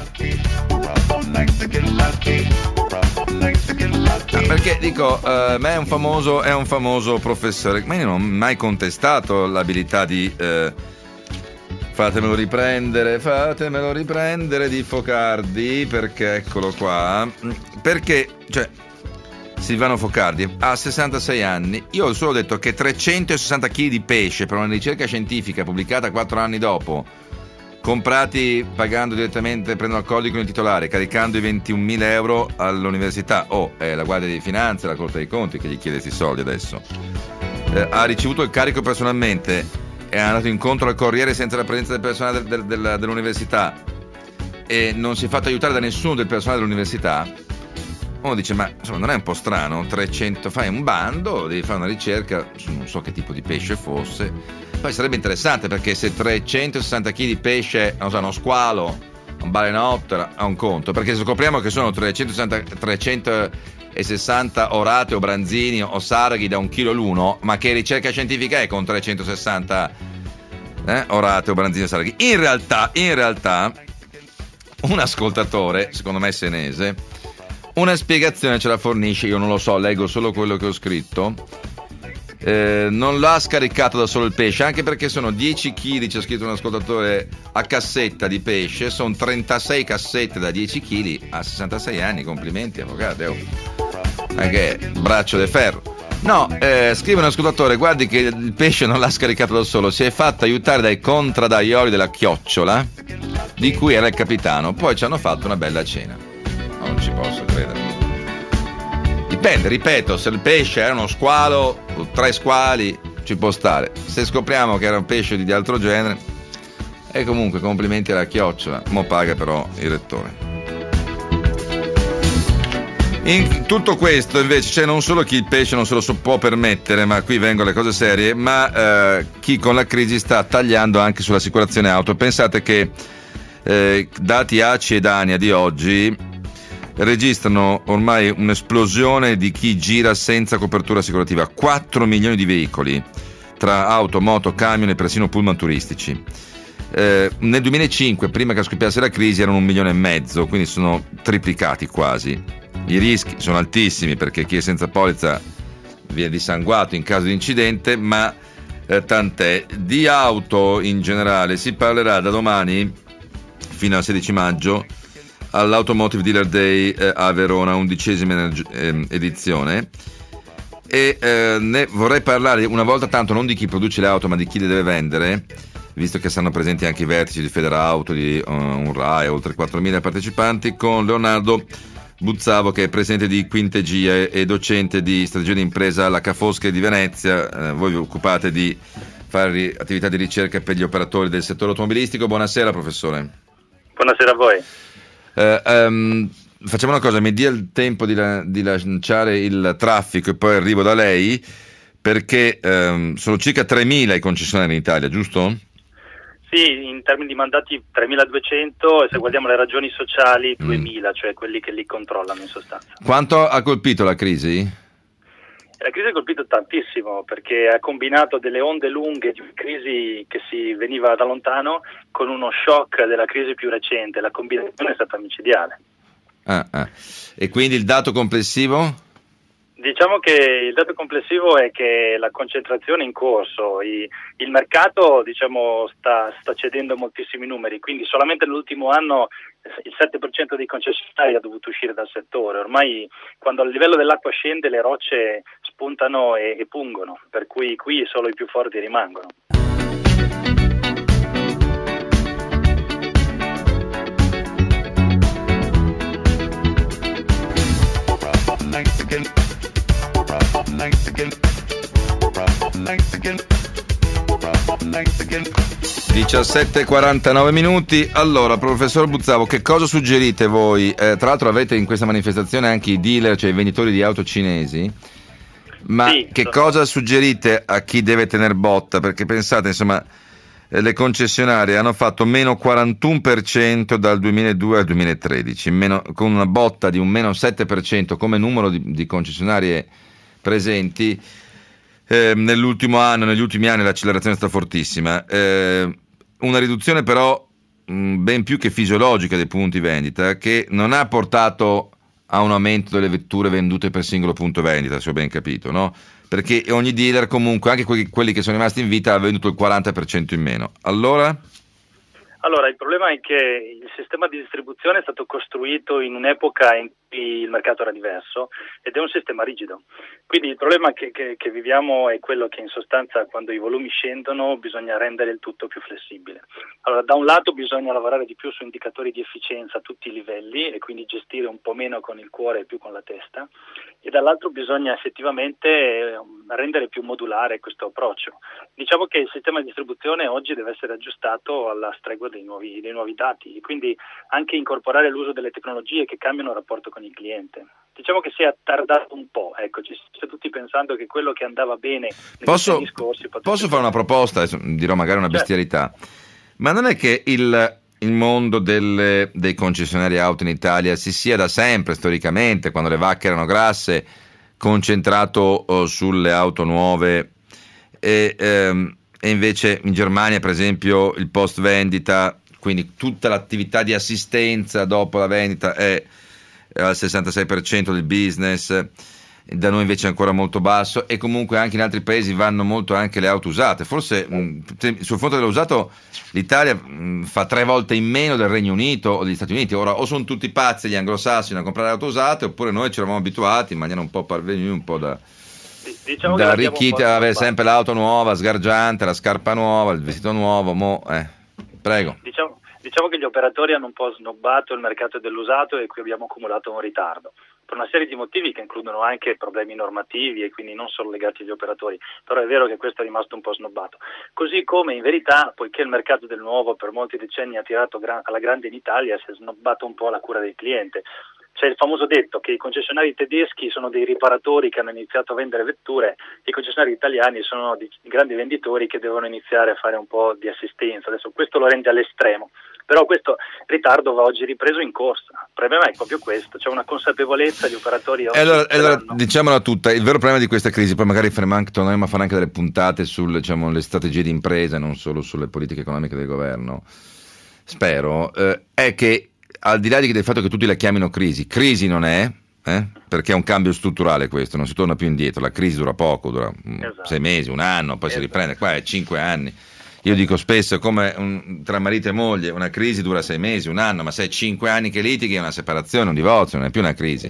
No, perché dico, eh, me è un famoso, è un famoso professore, ma io non ho mai contestato l'abilità di eh, fatemelo riprendere, fatemelo riprendere di Focardi, perché eccolo qua, perché, cioè, Silvano Focardi ha sessantasei anni, io ho solo detto che trecentosessanta chili di pesce per una ricerca scientifica pubblicata quattro anni dopo, comprati pagando direttamente, prendendo accordi con il titolare, caricando i ventunomila euro all'università, o oh, è la Guardia di Finanza, la Corte dei Conti che gli chiede questi soldi adesso, eh, ha ricevuto il carico personalmente, è andato incontro al Corriere senza la presenza del personale del, del, del, dell'università e non si è fatto aiutare da nessuno del personale dell'università. Uno dice, ma insomma non è un po' strano? trecento, fai un bando, devi fare una ricerca su non so che tipo di pesce fosse. Poi sarebbe interessante, perché se trecentosessanta chili di pesce, non so, uno squalo, un balenottero, ha un conto, perché se scopriamo che sono trecentosessanta, trecentosessanta orate o branzini o sarghi da un chilo l'uno, ma che ricerca scientifica è con trecentosessanta eh, orate o branzini o sarghi? In realtà, in realtà un ascoltatore, secondo me senese, una spiegazione ce la fornisce, io non lo so, leggo solo quello che ho scritto, eh, non l'ha scaricato da solo il pesce, anche perché sono dieci chili, c'è scritto un ascoltatore, a cassetta di pesce, sono trentasei cassette da dieci chili a sessantasei anni, complimenti avvocato, oh. Anche braccio di ferro. No, eh, scrive un ascoltatore, guardi che il pesce non l'ha scaricato da solo, si è fatto aiutare dai contraddaioli della Chiocciola, di cui era il capitano, poi ci hanno fatto una bella cena. Non ci posso credere. Dipende, ripeto, se il pesce era uno squalo o tre squali ci può stare, se scopriamo che era un pesce di altro genere, e comunque complimenti alla Chiocciola, mo paga però il rettore. In tutto questo invece c'è non solo chi il pesce non se lo può permettere, ma qui vengono le cose serie, ma eh, chi con la crisi sta tagliando anche sull'assicurazione auto. Pensate che eh, dati A C ed ANIA di oggi registrano ormai un'esplosione di chi gira senza copertura assicurativa, quattro milioni di veicoli tra auto, moto, camion e persino pullman turistici. Eh, nel duemilacinque, prima che scoppiasse la crisi, erano un milione e mezzo, quindi sono triplicati quasi. I rischi sono altissimi perché chi è senza polizza viene dissanguato in caso di incidente, ma eh, tant'è. Di auto in generale si parlerà da domani fino al sedici maggio all'Automotive Dealer Day eh, a Verona, undicesima eh, edizione, e eh, ne vorrei parlare una volta tanto non di chi produce le auto ma di chi le deve vendere, visto che saranno presenti anche i vertici di Federauto, di uh, Unrai, oltre quattromila partecipanti, con Leonardo Buzzavo, che è presidente di Quintegia e docente di strategia di impresa alla Ca' Foscari di Venezia. Eh, voi vi occupate di fare attività di ricerca per gli operatori del settore automobilistico. Buonasera professore. Buonasera a voi. Eh, um, facciamo una cosa, mi dia il tempo di, la, di lanciare il traffico e poi arrivo da lei, perché um, sono circa tremila i concessionari in Italia, giusto? Sì, in termini di mandati tremiladuecento, e se guardiamo le ragioni sociali duemila, mm. cioè quelli che li controllano in sostanza. Quanto ha colpito la crisi? La crisi ha colpito tantissimo perché ha combinato delle onde lunghe di crisi che si veniva da lontano con uno shock della crisi più recente. La combinazione è stata micidiale. Ah, ah. E quindi il dato complessivo? Diciamo che il dato complessivo è che la concentrazione è in corso, I, il mercato diciamo sta, sta cedendo moltissimi numeri, quindi solamente nell'ultimo anno il sette per cento dei concessionari ha dovuto uscire dal settore. Ormai quando il livello dell'acqua scende le rocce spuntano e, e pungono, per cui qui solo i più forti rimangono. diciassette e quarantanove minuti. Allora, professor Buzzavo, che cosa suggerite voi? Eh, tra l'altro avete in questa manifestazione anche i dealer, cioè i venditori di auto cinesi, ma sì, che so. cosa suggerite a chi deve tener botta? Perché pensate, insomma, eh, le concessionarie hanno fatto meno quarantuno per cento dal duemiladue al duemilatredici, meno, con una botta di un meno sette per cento come numero di, di concessionarie presenti. Eh, nell'ultimo anno, negli ultimi anni l'accelerazione è stata fortissima, eh, una riduzione però mh, ben più che fisiologica dei punti vendita, che non ha portato a un aumento delle vetture vendute per singolo punto vendita, se ho ben capito, no? Perché ogni dealer comunque, anche quelli, quelli che sono rimasti in vita, ha venduto il quaranta per cento in meno. Allora? Allora, il problema è che il sistema di distribuzione è stato costruito in un'epoca in cui il mercato era diverso ed è un sistema rigido. Quindi il problema che, che, che viviamo è quello che in sostanza quando i volumi scendono bisogna rendere il tutto più flessibile. Allora, da un lato bisogna lavorare di più su indicatori di efficienza a tutti i livelli e quindi gestire un po' meno con il cuore e più con la testa, e dall'altro bisogna effettivamente rendere più modulare questo approccio. Diciamo che il sistema di distribuzione oggi deve essere aggiustato alla stregua dei nuovi, dei nuovi dati e quindi anche incorporare l'uso delle tecnologie che cambiano il rapporto con il cliente. Diciamo che si è tardato un po', ecco, ci stiamo tutti pensando che quello che andava bene negli posso, anni scorsi posso fare una proposta, adesso dirò magari una bestialità, certo. Ma non è che il, il mondo delle, dei concessionari auto in Italia si sia da sempre, storicamente, quando le vacche erano grasse, concentrato oh, sulle auto nuove e, ehm, e invece in Germania per esempio il post vendita, quindi tutta l'attività di assistenza dopo la vendita è al sessantasei per cento del business, da noi invece è ancora molto basso, e comunque anche in altri paesi vanno molto anche le auto usate. Forse mh, sul fronte dell'usato l'Italia mh, fa tre volte in meno del Regno Unito o degli Stati Uniti. Ora o sono tutti pazzi gli anglosassoni a comprare auto usate, oppure noi ci eravamo abituati in maniera un po' parvenu, un po' da, diciamo da arricchiti a avere sempre l'auto nuova, sgargiante, la scarpa nuova, il vestito nuovo. Mo, eh. Prego. Diciamo, diciamo che gli operatori hanno un po' snobbato il mercato dell'usato e qui abbiamo accumulato un ritardo, per una serie di motivi che includono anche problemi normativi e quindi non solo legati agli operatori, però è vero che questo è rimasto un po' snobbato. Così come in verità, poiché il mercato del nuovo per molti decenni ha tirato gra- alla grande in Italia, si è snobbato un po' la cura del cliente. C'è il famoso detto che i concessionari tedeschi sono dei riparatori che hanno iniziato a vendere vetture, e i concessionari italiani sono dei grandi venditori che devono iniziare a fare un po' di assistenza. Adesso questo lo rende all'estremo, però questo ritardo va oggi ripreso in corsa. Il problema è proprio questo, c'è una consapevolezza, gli operatori oggi. E allora, allora diciamola tutta, il vero problema di questa crisi, poi magari anche, torneremo a fare anche delle puntate sulle, diciamo, le strategie di impresa, non solo sulle politiche economiche del governo, spero, eh, è che al di là del fatto che tutti la chiamino crisi, crisi non è, eh? Perché è un cambio strutturale questo, non si torna più indietro, la crisi dura poco, dura esatto. sei mesi, un anno, poi esatto. si riprende, qua è cinque anni. Io dico spesso, come un, tra marito e moglie, una crisi dura sei mesi, un anno, ma se è cinque anni che litighi è una separazione, un divorzio, non è più una crisi.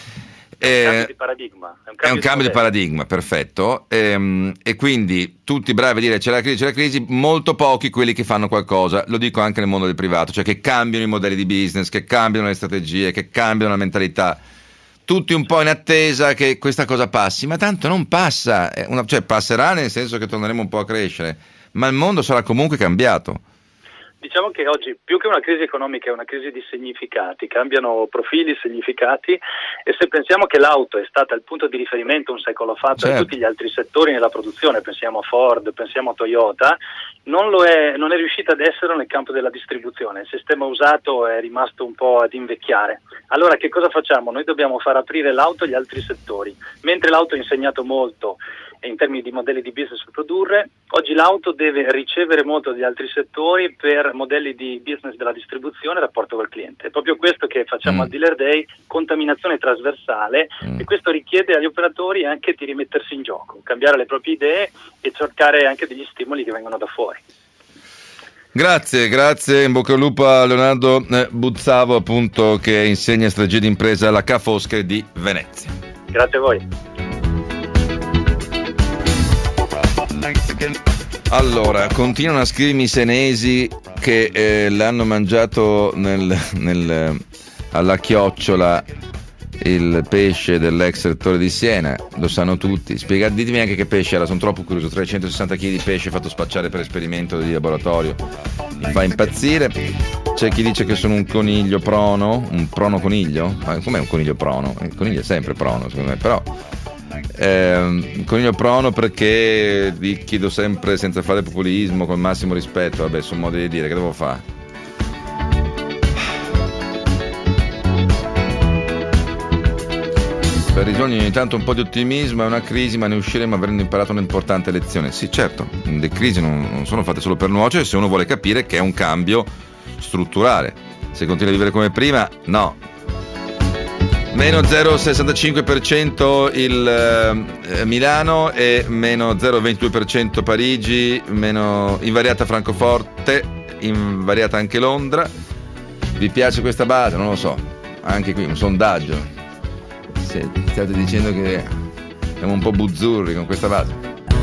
È un cambio di paradigma. È un cambio, è un cambio di, di paradigma, perfetto. E, e quindi tutti bravi a dire c'è la crisi, c'è la crisi, molto pochi quelli che fanno qualcosa. Lo dico anche nel mondo del privato, cioè che cambiano i modelli di business, che cambiano le strategie, che cambiano la mentalità. Tutti un po' in attesa che questa cosa passi, ma tanto non passa. Una, cioè passerà nel senso che torneremo un po' a crescere, ma il mondo sarà comunque cambiato. Diciamo che oggi più che una crisi economica è una crisi di significati, cambiano profili, significati, e se pensiamo che l'auto è stata il punto di riferimento un secolo fa per certo. tutti gli altri settori nella produzione, pensiamo a Ford, pensiamo a Toyota, non lo è, non è riuscita ad essere nel campo della distribuzione. Il sistema usato è rimasto un po' ad invecchiare. Allora che cosa facciamo? Noi dobbiamo far aprire l'auto agli altri settori. Mentre l'auto ha insegnato molto in termini di modelli di business per produrre, oggi l'auto deve ricevere molto dagli altri settori per modelli di business della distribuzione e rapporto col cliente. È proprio questo che facciamo mm. al Dealer Day, contaminazione trasversale, mm. e questo richiede agli operatori anche di rimettersi in gioco, cambiare le proprie idee e cercare anche degli stimoli che vengono da fuori. Grazie, grazie, in bocca al lupo a Leonardo Buzzavo, appunto, che insegna strategie di impresa alla Ca' Foscari di Venezia. Grazie a voi. Allora, continuano a scrivermi i senesi che eh, l'hanno mangiato nel, nel, alla chiocciola il pesce dell'ex rettore di Siena, lo sanno tutti. Spiega, ditemi anche che pesce era, sono troppo curioso. trecentosessanta chili di pesce fatto spacciare per esperimento di laboratorio, mi fa impazzire. C'è chi dice che sono un coniglio prono, un prono coniglio? Ma com'è un coniglio prono? Il coniglio è sempre prono, secondo me, però eh, coniglio prono perché vi chiedo sempre senza fare populismo, con massimo rispetto. Vabbè, sono modi di dire, che devo fare? Per bisogno ogni tanto un po' di ottimismo, è una crisi, ma ne usciremo avendo imparato un'importante lezione. Sì, certo, le crisi non, non sono fatte solo per nuocere, se uno vuole capire che è un cambio strutturale. Se continua a vivere come prima, no. Meno zero virgola sessantacinque per cento il eh, Milano e meno zero virgola ventidue per cento Parigi, meno invariata Francoforte, invariata anche Londra. Vi piace questa base? Non lo so. Anche qui un sondaggio. State dicendo che siamo un po' buzzurri con questa base.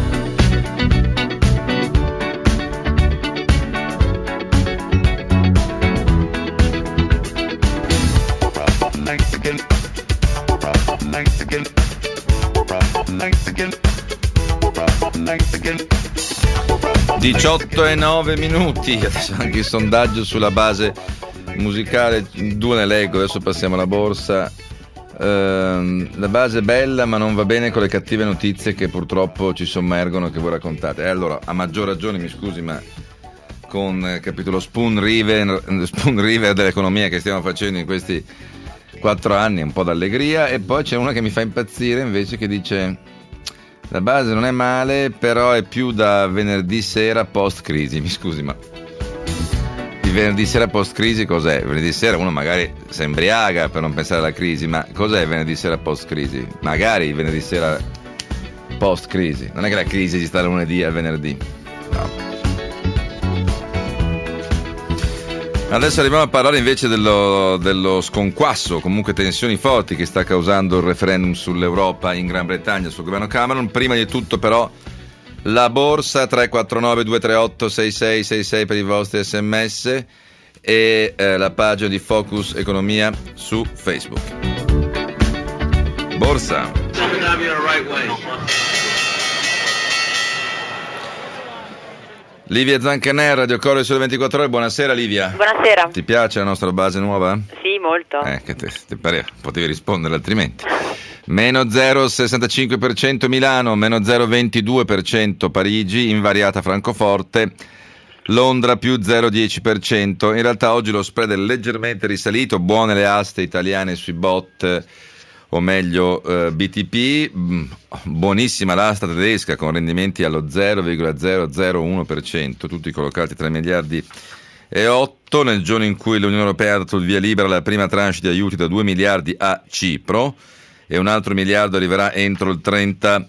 diciotto e nove minuti, adesso anche il sondaggio sulla base musicale, due ne leggo, adesso passiamo alla borsa. Uh, la base è bella, ma non va bene con le cattive notizie che purtroppo ci sommergono, che voi raccontate. E allora, a maggior ragione, mi scusi, ma con eh, capito, lo spoon river, spoon river dell'economia che stiamo facendo in questi quattro anni, un po' d'allegria. E poi c'è una che mi fa impazzire invece, che dice: la base non è male, però è più da venerdì sera post crisi. Mi scusi, ma vi il venerdì sera post-crisi cos'è? Venerdì sera uno magari si embriaga per non pensare alla crisi, ma cos'è il venerdì sera post-crisi? Magari il venerdì sera post-crisi. Non è che la crisi esista dal lunedì al venerdì. No. Adesso arriviamo a parlare invece dello, dello sconquasso, comunque tensioni forti che sta causando il referendum sull'Europa in Gran Bretagna, sul governo Cameron. Prima di tutto però la borsa tre quattro nove due tre otto sei sei sei sei per i vostri sms e eh, la pagina di Focus Economia su Facebook. Borsa. Livia Zancanè, Radio Corriere Sole ventiquattro Ore, buonasera Livia. Buonasera. Ti piace la nostra base nuova? Sì, molto. Eh, che te, te pareva, potevi rispondere altrimenti. Meno zero virgola sessantacinque per cento Milano, meno zero virgola ventidue per cento Parigi, invariata Francoforte, Londra più zero virgola dieci per cento. In realtà oggi lo spread è leggermente risalito, buone le aste italiane sui bot, o meglio eh, B T P, buonissima l'asta tedesca con rendimenti allo zero virgola zero zero uno per cento, tutti collocati tra miliardi e otto, nel giorno in cui l'Unione Europea ha dato il via libera alla prima tranche di aiuti da due miliardi a Cipro e un altro miliardo arriverà entro il trenta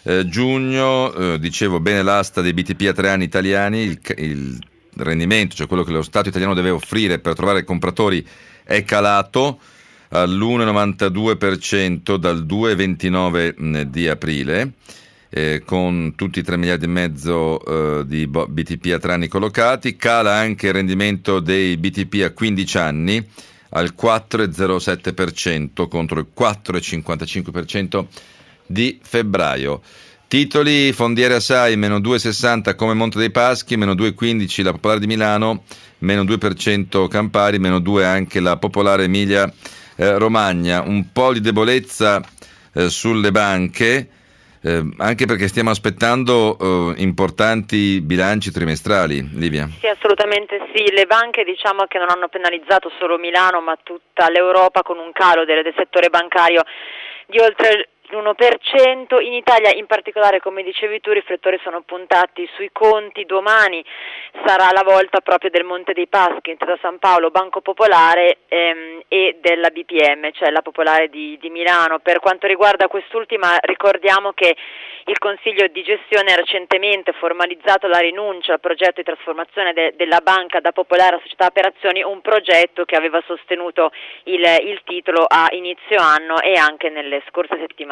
giugno. Eh, dicevo bene l'asta dei B T P a tre anni italiani, il, il rendimento, cioè quello che lo Stato italiano deve offrire per trovare compratori, è calato all'uno virgola novantadue per cento dal due virgola ventinove di aprile, eh, con tutti i tre miliardi e mezzo eh, di B T P a tre anni collocati. Cala anche il rendimento dei B T P a quindici anni al quattro virgola zero sette per cento contro il quattro virgola cinquantacinque per cento di febbraio. Titoli: Fondiere Assai meno due virgola sessanta come Monte dei Paschi, meno due virgola quindici la Popolare di Milano, meno due per cento Campari, meno due anche la Popolare Emilia Eh, Romagna. Un po' di debolezza eh, sulle banche, eh, anche perché stiamo aspettando eh, importanti bilanci trimestrali. Livia? Sì, assolutamente sì. Le banche diciamo che non hanno penalizzato solo Milano ma tutta l'Europa con un calo del, del settore bancario di oltre l'uno per cento. In Italia in particolare, come dicevi tu, i riflettori sono puntati sui conti. Domani sarà la volta proprio del Monte dei Paschi, Intesa San Paolo, Banco Popolare ehm, e della B P M, cioè la Popolare di, di Milano. Per quanto riguarda quest'ultima, ricordiamo che il Consiglio di gestione ha recentemente formalizzato la rinuncia al progetto di trasformazione de, della banca da Popolare a società per azioni, un progetto che aveva sostenuto il, il titolo a inizio anno e anche nelle scorse settimane.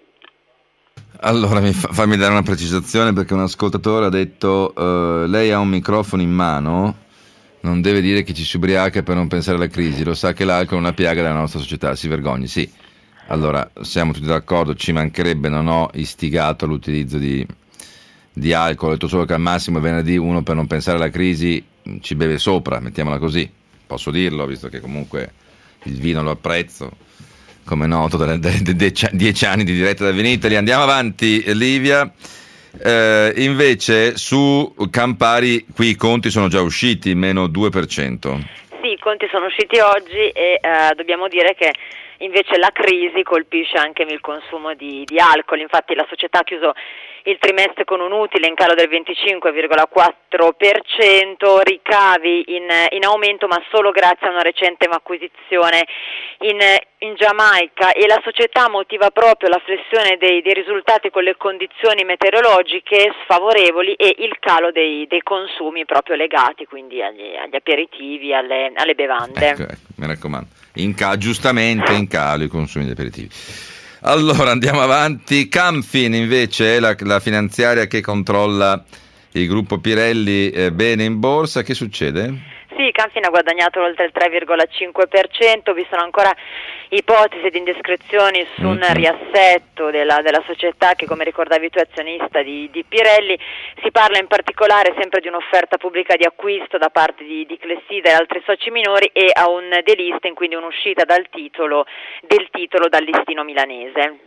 Allora mi fa, fammi dare una precisazione, perché un ascoltatore ha detto uh, lei ha un microfono in mano, non deve dire che ci si ubriaca per non pensare alla crisi, lo sa che l'alcol è una piaga della nostra società, si vergogni. Sì, allora siamo tutti d'accordo, ci mancherebbe, non ho istigato all'utilizzo di, di alcol, ho detto solo che al massimo venerdì uno per non pensare alla crisi ci beve sopra, mettiamola così, posso dirlo visto che comunque il vino lo apprezzo, come noto, dalle dieci anni di diretta da Vinitaly. Andiamo avanti, Livia. Eh, invece su Campari qui i conti sono già usciti, meno due per cento. Sì, i conti sono usciti oggi e eh, dobbiamo dire che invece la crisi colpisce anche il consumo di, di alcol. Infatti la società ha chiuso il trimestre con un utile in calo del venticinque virgola quattro per cento, ricavi in, in aumento ma solo grazie a una recente acquisizione in, in Giamaica, e la società motiva proprio la flessione dei, dei risultati con le condizioni meteorologiche sfavorevoli e il calo dei, dei consumi proprio legati quindi agli, agli aperitivi, alle, alle bevande. Ecco, ecco, mi raccomando, in ca- giustamente in calo i consumi di aperitivi. Allora andiamo avanti. Camfin invece è la, la finanziaria che controlla il gruppo Pirelli, eh, bene in borsa. Che succede? Sì, Camfin ha guadagnato oltre il tre virgola cinque per cento, vi sono ancora ipotesi di indiscrezioni su un mm-hmm. riassetto della, della società che, come ricordavi tu, è azionista di, di Pirelli. Si parla in particolare sempre di un'offerta pubblica di acquisto da parte di, di Clessida e altri soci minori e a un delisting, quindi un'uscita dal titolo, del titolo dal listino milanese.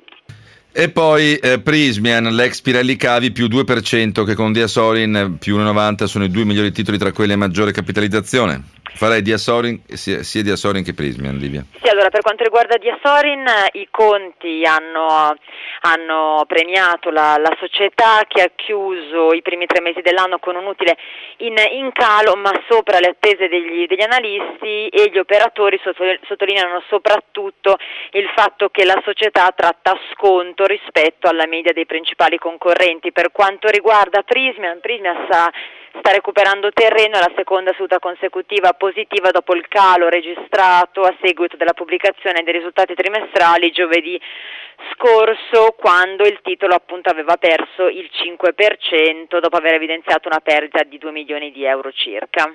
E poi eh, Prismian, l'ex Pirelli Cavi, più due per cento, che con Diasolin più uno virgola novanta sono i due migliori titoli tra quelli a maggiore capitalizzazione. farei Diasorin, sia, sia Diasorin che Prysmian, Livia. Sì, allora per quanto riguarda Diasorin, i conti hanno, hanno premiato la, la società che ha chiuso i primi tre mesi dell'anno con un utile in, in calo, ma sopra le attese degli, degli analisti, e gli operatori sottolineano soprattutto il fatto che la società tratta a sconto rispetto alla media dei principali concorrenti. Per quanto riguarda Prysmian, Prysmian sta, sta recuperando terreno, è la seconda seduta consecutiva positiva dopo il calo registrato a seguito della pubblicazione dei risultati trimestrali giovedì scorso, quando il titolo appunto aveva perso il cinque per cento dopo aver evidenziato una perdita di due milioni di euro circa.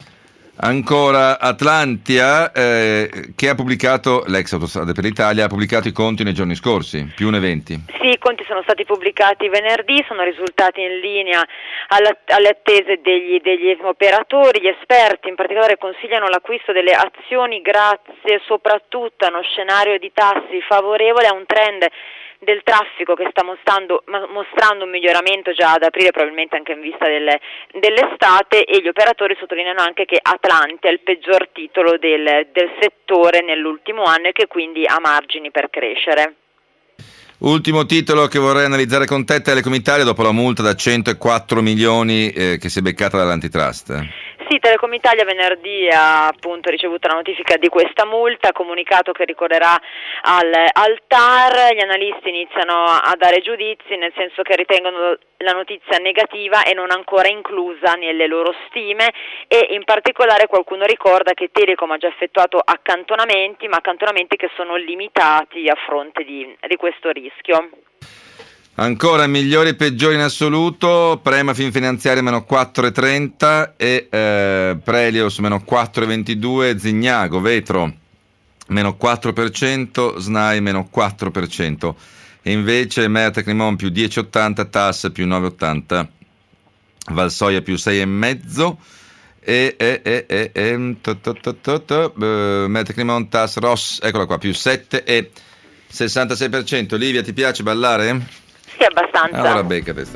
Ancora Atlantia, eh, che ha pubblicato, l'ex Autostrade per l'Italia, ha pubblicato i conti nei giorni scorsi, più uno virgola venti. Sì, i conti sono stati pubblicati venerdì, sono risultati in linea alla, alle attese degli, degli operatori. Gli esperti in particolare consigliano l'acquisto delle azioni grazie soprattutto a uno scenario di tassi favorevole, a un trend del traffico che sta mostrando, mostrando un miglioramento già ad aprile, probabilmente anche in vista delle, dell'estate, e gli operatori sottolineano anche che Atlantia è il peggior titolo del, del settore nell'ultimo anno e che quindi ha margini per crescere. Ultimo titolo che vorrei analizzare con te, Telecom Italia, dopo la multa da centoquattro milioni eh, che si è beccata dall'antitrust. Sì, Telecom Italia venerdì ha appunto ricevuto la notifica di questa multa, comunicato che ricorrerà al, al T A R. Gli analisti iniziano a dare giudizi, nel senso che ritengono la notizia negativa e non ancora inclusa nelle loro stime, e in particolare qualcuno ricorda che Telecom ha già effettuato accantonamenti, ma accantonamenti che sono limitati a fronte di, di questo rischio. Ancora migliori e peggiori in assoluto, Prema Finfinanziaria meno quattro virgola trenta e eh, Prelios meno quattro virgola ventidue, Zignago Vetro meno quattro per cento, S N A I meno quattro per cento, e invece Mertec Rimon più dieci virgola ottanta, T A S più nove virgola ottanta, Valsoia più sei virgola cinque e, e, e, e, e to, to, to, to, to, uh, Mertec Rimon, T A S, Ross, eccola qua, più sette e sessantasei per cento. Livia, ti piace ballare? Sì, abbastanza. Allora becca questa.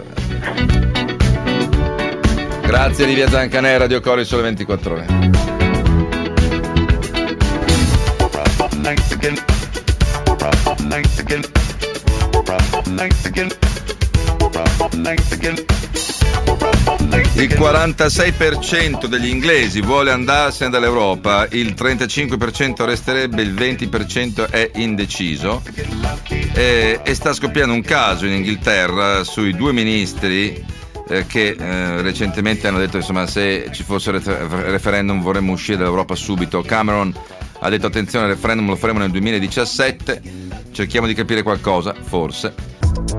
Grazie Livia Zancanè, Radio Cori, Sole ventiquattro Ore. Il quarantasei per cento degli inglesi vuole andarsene dall'Europa, il trentacinque per cento resterebbe, il venti per cento è indeciso, e, e sta scoppiando un caso in Inghilterra sui due ministri eh, che eh, recentemente hanno detto, insomma, se ci fosse refer- referendum vorremmo uscire dall'Europa subito. Cameron ha detto attenzione, il referendum lo faremo nel duemiladiciassette, cerchiamo di capire qualcosa, forse.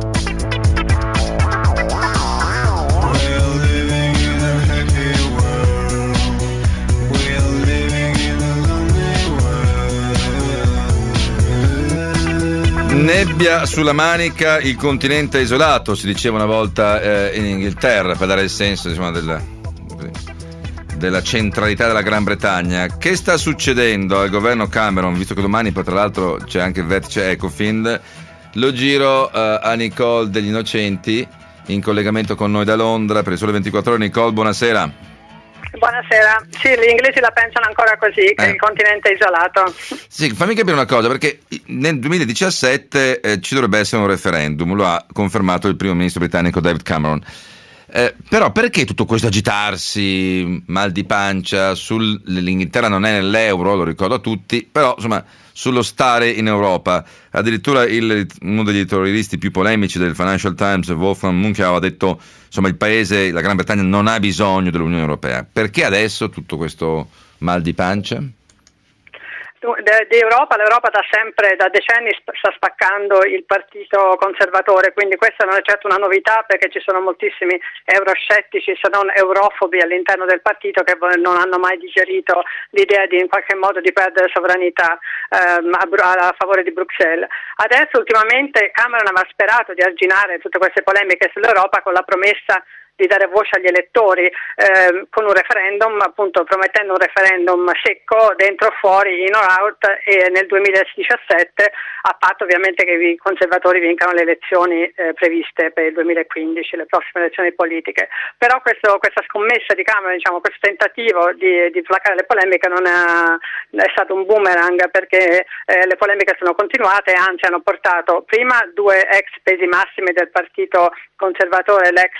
Nebbia sulla Manica, il continente isolato, si diceva una volta eh, in Inghilterra, per dare il senso, insomma, della, della centralità della Gran Bretagna. Che sta succedendo al governo Cameron, visto che domani poi tra l'altro c'è anche il vertice Ecofin? Lo giro eh, a Nicole degli Innocenti, in collegamento con noi da Londra per il Sole ventiquattro Ore. Nicole, buonasera. Buonasera. Sì, gli inglesi la pensano ancora così, che eh. il continente è isolato. Sì, fammi capire una cosa, perché nel duemiladiciassette eh, ci dovrebbe essere un referendum, lo ha confermato il primo ministro britannico David Cameron. Eh, però perché tutto questo agitarsi, mal di pancia, sul, l'Inghilterra non è nell'euro, lo ricordo a tutti, però insomma sullo stare in Europa. Addirittura il, uno degli editorialisti più polemici del Financial Times, Wolfgang Munchau, ha detto insomma il paese, la Gran Bretagna non ha bisogno dell'Unione Europea. Perché adesso tutto questo mal di pancia? Di Europa, l'Europa da sempre, da decenni sta spaccando il partito conservatore, quindi questa non è certo una novità, perché ci sono moltissimi euroscettici, se non eurofobi all'interno del partito, che non hanno mai digerito l'idea di in qualche modo di perdere sovranità ehm, a, a favore di Bruxelles. Adesso ultimamente Cameron aveva sperato di arginare tutte queste polemiche sull'Europa con la promessa di dare voce agli elettori eh, con un referendum, appunto promettendo un referendum secco, dentro o fuori, in or out, e nel duemiladiciassette, a patto ovviamente che i conservatori vincano le elezioni eh, previste per il duemilaquindici, le prossime elezioni politiche. Però questo, questa scommessa di Cameron, diciamo, questo tentativo di, di placare le polemiche non è, è stato un boomerang, perché eh, le polemiche sono continuate, anzi hanno portato prima due ex pesi massimi del partito conservatore, l'ex,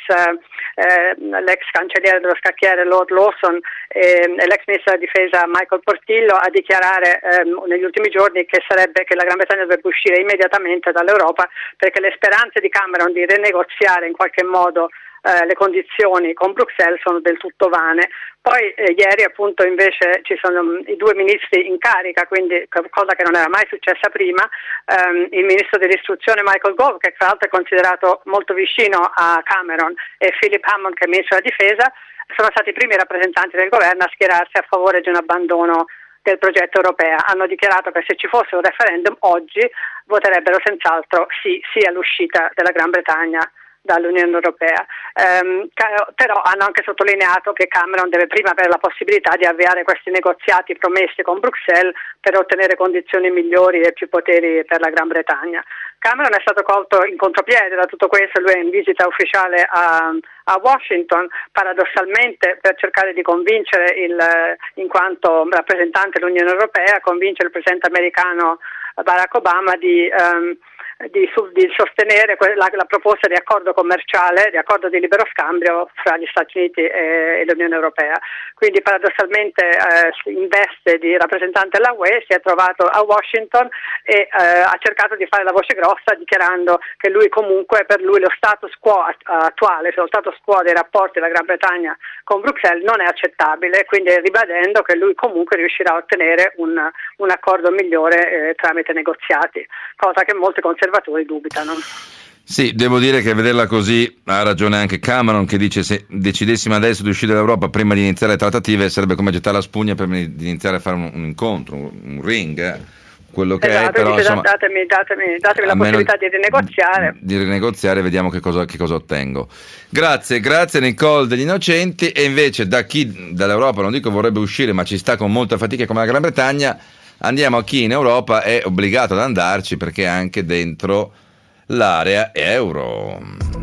eh, l'ex cancelliere dello scacchiere Lord Lawson e, e l'ex ministro della difesa Michael Portillo, a dichiarare eh, negli ultimi giorni che sarebbe che la Gran Bretagna dovrebbe uscire immediatamente dall'Europa, perché le speranze di Cameron di rinegoziare in qualche modo Eh, le condizioni con Bruxelles sono del tutto vane. Poi eh, ieri appunto invece ci sono um, i due ministri in carica, quindi cosa che non era mai successa prima, um, il ministro dell'istruzione Michael Gove, che tra l'altro è considerato molto vicino a Cameron, e Philip Hammond, che è ministro della difesa, sono stati i primi rappresentanti del governo a schierarsi a favore di un abbandono del progetto europeo. Hanno dichiarato che se ci fosse un referendum oggi voterebbero senz'altro sì, sì all'uscita della Gran Bretagna dall'Unione Europea, ehm, però hanno anche sottolineato che Cameron deve prima avere la possibilità di avviare questi negoziati promessi con Bruxelles per ottenere condizioni migliori e più poteri per la Gran Bretagna. Cameron è stato colto in contropiede da tutto questo, lui è in visita ufficiale a, a Washington, paradossalmente per cercare di convincere, il, in quanto rappresentante dell'Unione Europea, convincere il presidente americano Barack Obama di... Um, Di, di sostenere la, la proposta di accordo commerciale, di accordo di libero scambio fra gli Stati Uniti e, e l'Unione Europea. Quindi paradossalmente eh, in veste di rappresentante della U E si è trovato a Washington e eh, ha cercato di fare la voce grossa, dichiarando che lui comunque, per lui lo status quo attuale, cioè lo status quo dei rapporti della Gran Bretagna con Bruxelles non è accettabile, quindi ribadendo che lui comunque riuscirà a ottenere un, un accordo migliore eh, tramite negoziati, cosa che molti conservatori dubitano. Sì, devo dire che a vederla così ha ragione anche Cameron, che dice: se decidessimo adesso di uscire dall'Europa prima di iniziare le trattative sarebbe come gettare la spugna prima di iniziare a fare un, un incontro, un, un ring, eh. quello che esatto, è, però dice, insomma, datemi, datemi, datemi la possibilità di rinegoziare. Di rinegoziare, vediamo che cosa, che cosa ottengo. Grazie, grazie Nicole degli Innocenti. E invece da chi dall'Europa, non dico vorrebbe uscire, ma ci sta con molta fatica come la Gran Bretagna, andiamo a chi in Europa è obbligato ad andarci perché è anche dentro l'area euro.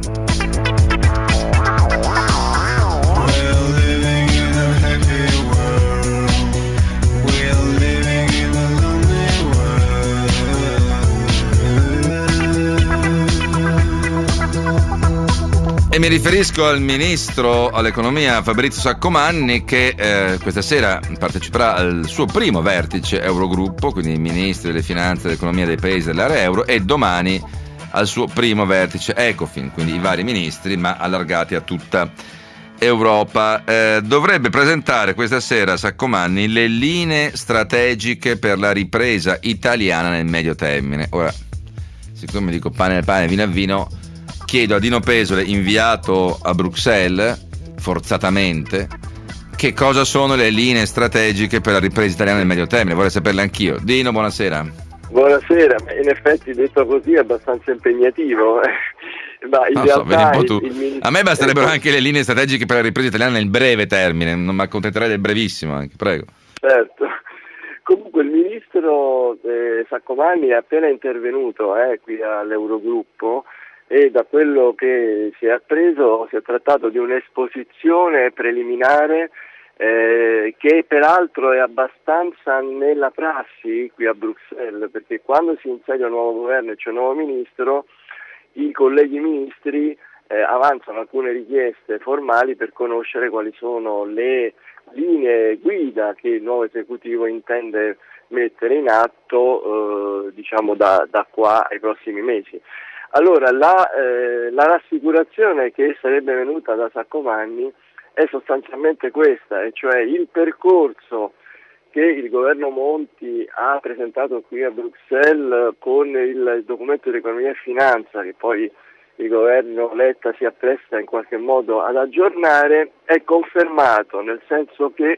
E mi riferisco al ministro all'economia Fabrizio Saccomanni, che eh, questa sera parteciperà al suo primo vertice Eurogruppo, quindi i ministri delle finanze e dell'economia dei paesi dell'area euro, e domani al suo primo vertice Ecofin, quindi i vari ministri ma allargati a tutta Europa. Eh, dovrebbe presentare questa sera Saccomanni le linee strategiche per la ripresa italiana nel medio termine. Ora, siccome dico pane al pane, vino al vino, chiedo a Dino Pesole, inviato a Bruxelles forzatamente, che cosa sono le linee strategiche per la ripresa italiana nel medio termine. Vorrei saperle anch'io. Dino, buonasera. Buonasera, in effetti detto così è abbastanza impegnativo. Ma in so, realtà il, il, il ministro... A me basterebbero anche le linee strategiche per la ripresa italiana nel breve termine, non mi accontenterei del brevissimo anche, prego. Certo. Comunque il ministro eh, Saccomanni è appena intervenuto eh, qui all'Eurogruppo, e da quello che si è appreso si è trattato di un'esposizione preliminare eh, che peraltro è abbastanza nella prassi qui a Bruxelles, perché quando si insedia un nuovo governo e c'è un nuovo ministro, i colleghi ministri eh, avanzano alcune richieste formali per conoscere quali sono le linee guida che il nuovo esecutivo intende mettere in atto eh, diciamo da, da qua ai prossimi mesi. Allora, la, eh, la rassicurazione che sarebbe venuta da Saccomanni è sostanzialmente questa, e cioè il percorso che il governo Monti ha presentato qui a Bruxelles con il documento di economia e finanza, che poi il governo Letta si appresta in qualche modo ad aggiornare, è confermato, nel senso che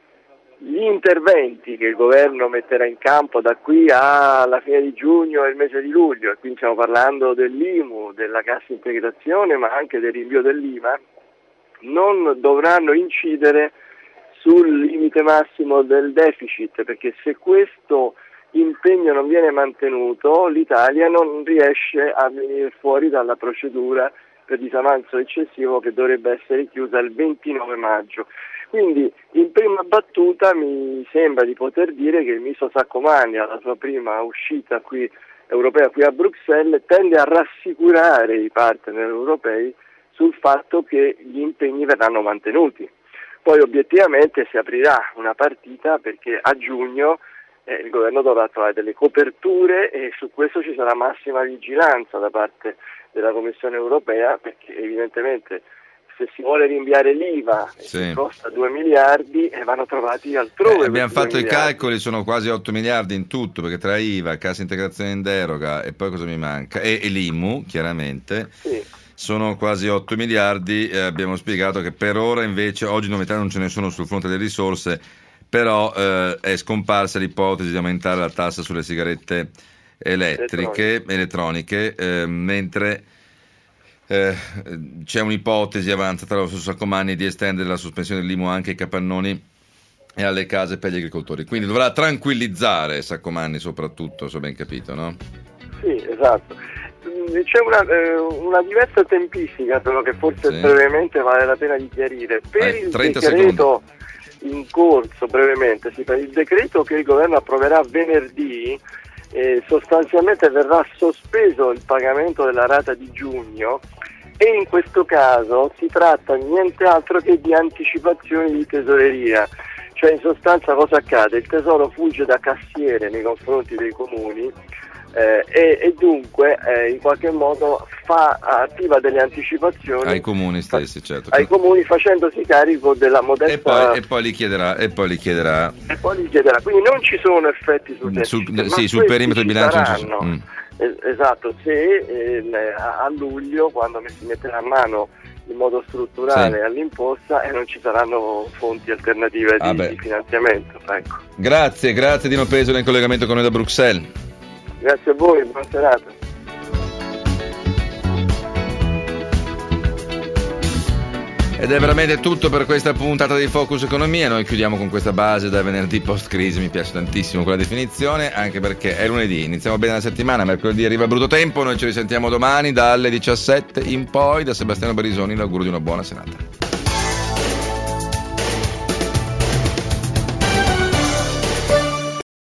gli interventi che il governo metterà in campo da qui alla fine di giugno e il mese di luglio, e quindi stiamo parlando dell'I M U, della cassa integrazione, ma anche del rinvio dell'I V A, non dovranno incidere sul limite massimo del deficit, perché se questo impegno non viene mantenuto, l'Italia non riesce a venire fuori dalla procedura per disavanzo eccessivo che dovrebbe essere chiusa il ventinove maggio. Quindi in prima battuta mi sembra di poter dire che il ministro Saccomanni, alla sua prima uscita qui europea qui a Bruxelles, tende a rassicurare i partner europei sul fatto che gli impegni verranno mantenuti. Poi obiettivamente si aprirà una partita perché a giugno eh, il governo dovrà trovare delle coperture e su questo ci sarà massima vigilanza da parte della Commissione europea, perché evidentemente se si vuole rinviare l'I V A sì. che costa due miliardi e eh, vanno trovati altrove. Eh, abbiamo fatto i miliardi. calcoli, sono quasi otto miliardi in tutto, perché tra I V A, cassa integrazione in deroga e poi cosa mi manca? E, e l'I M U, chiaramente. Sì. Sono quasi otto miliardi, eh, abbiamo spiegato che per ora invece, oggi novità non ce ne sono sul fronte delle risorse, però eh, è scomparsa l'ipotesi di aumentare la tassa sulle sigarette elettriche, elettroniche, eh, mentre eh, c'è un'ipotesi avanzata dallo stesso Saccomanni di estendere la sospensione dell'I M U anche ai capannoni e alle case per gli agricoltori. Quindi dovrà tranquillizzare Saccomanni soprattutto, se ho ben capito, no? Sì, esatto. C'è una, eh, una diversa tempistica però che forse sì. brevemente vale la pena di chiarire. Per eh, il trenta decreto secondi. In corso, brevemente, sì, per il decreto che il governo approverà venerdì, eh, sostanzialmente verrà sospeso il pagamento della rata di giugno e in questo caso si tratta niente altro che di anticipazioni di tesoreria. Cioè in sostanza cosa accade? Il Tesoro funge da cassiere nei confronti dei comuni Eh, e, e dunque eh, in qualche modo fa attiva delle anticipazioni ai comuni stessi, certo, ai comuni facendosi carico della modesta e poi, e poi li chiederà e poi li chiederà e poi li chiederà quindi non ci sono effetti sul deficit, sul, sì, sul perimetro di bilancio saranno, mm. es- esatto se eh, a luglio quando si metterà a mano in modo strutturale sì. all'imposta e non ci saranno fonti alternative di, ah di finanziamento, ecco. Grazie, grazie Dino Pesaro in collegamento con noi da Bruxelles. Grazie a voi, buona serata. Ed è veramente tutto per questa puntata di Focus Economia. Noi chiudiamo con questa base da venerdì post-crisi, mi piace tantissimo quella definizione, anche perché è lunedì, iniziamo bene la settimana, mercoledì arriva il brutto tempo, noi ci risentiamo domani dalle diciassette in poi. Da Sebastiano Barisoni l'augurio di una buona serata.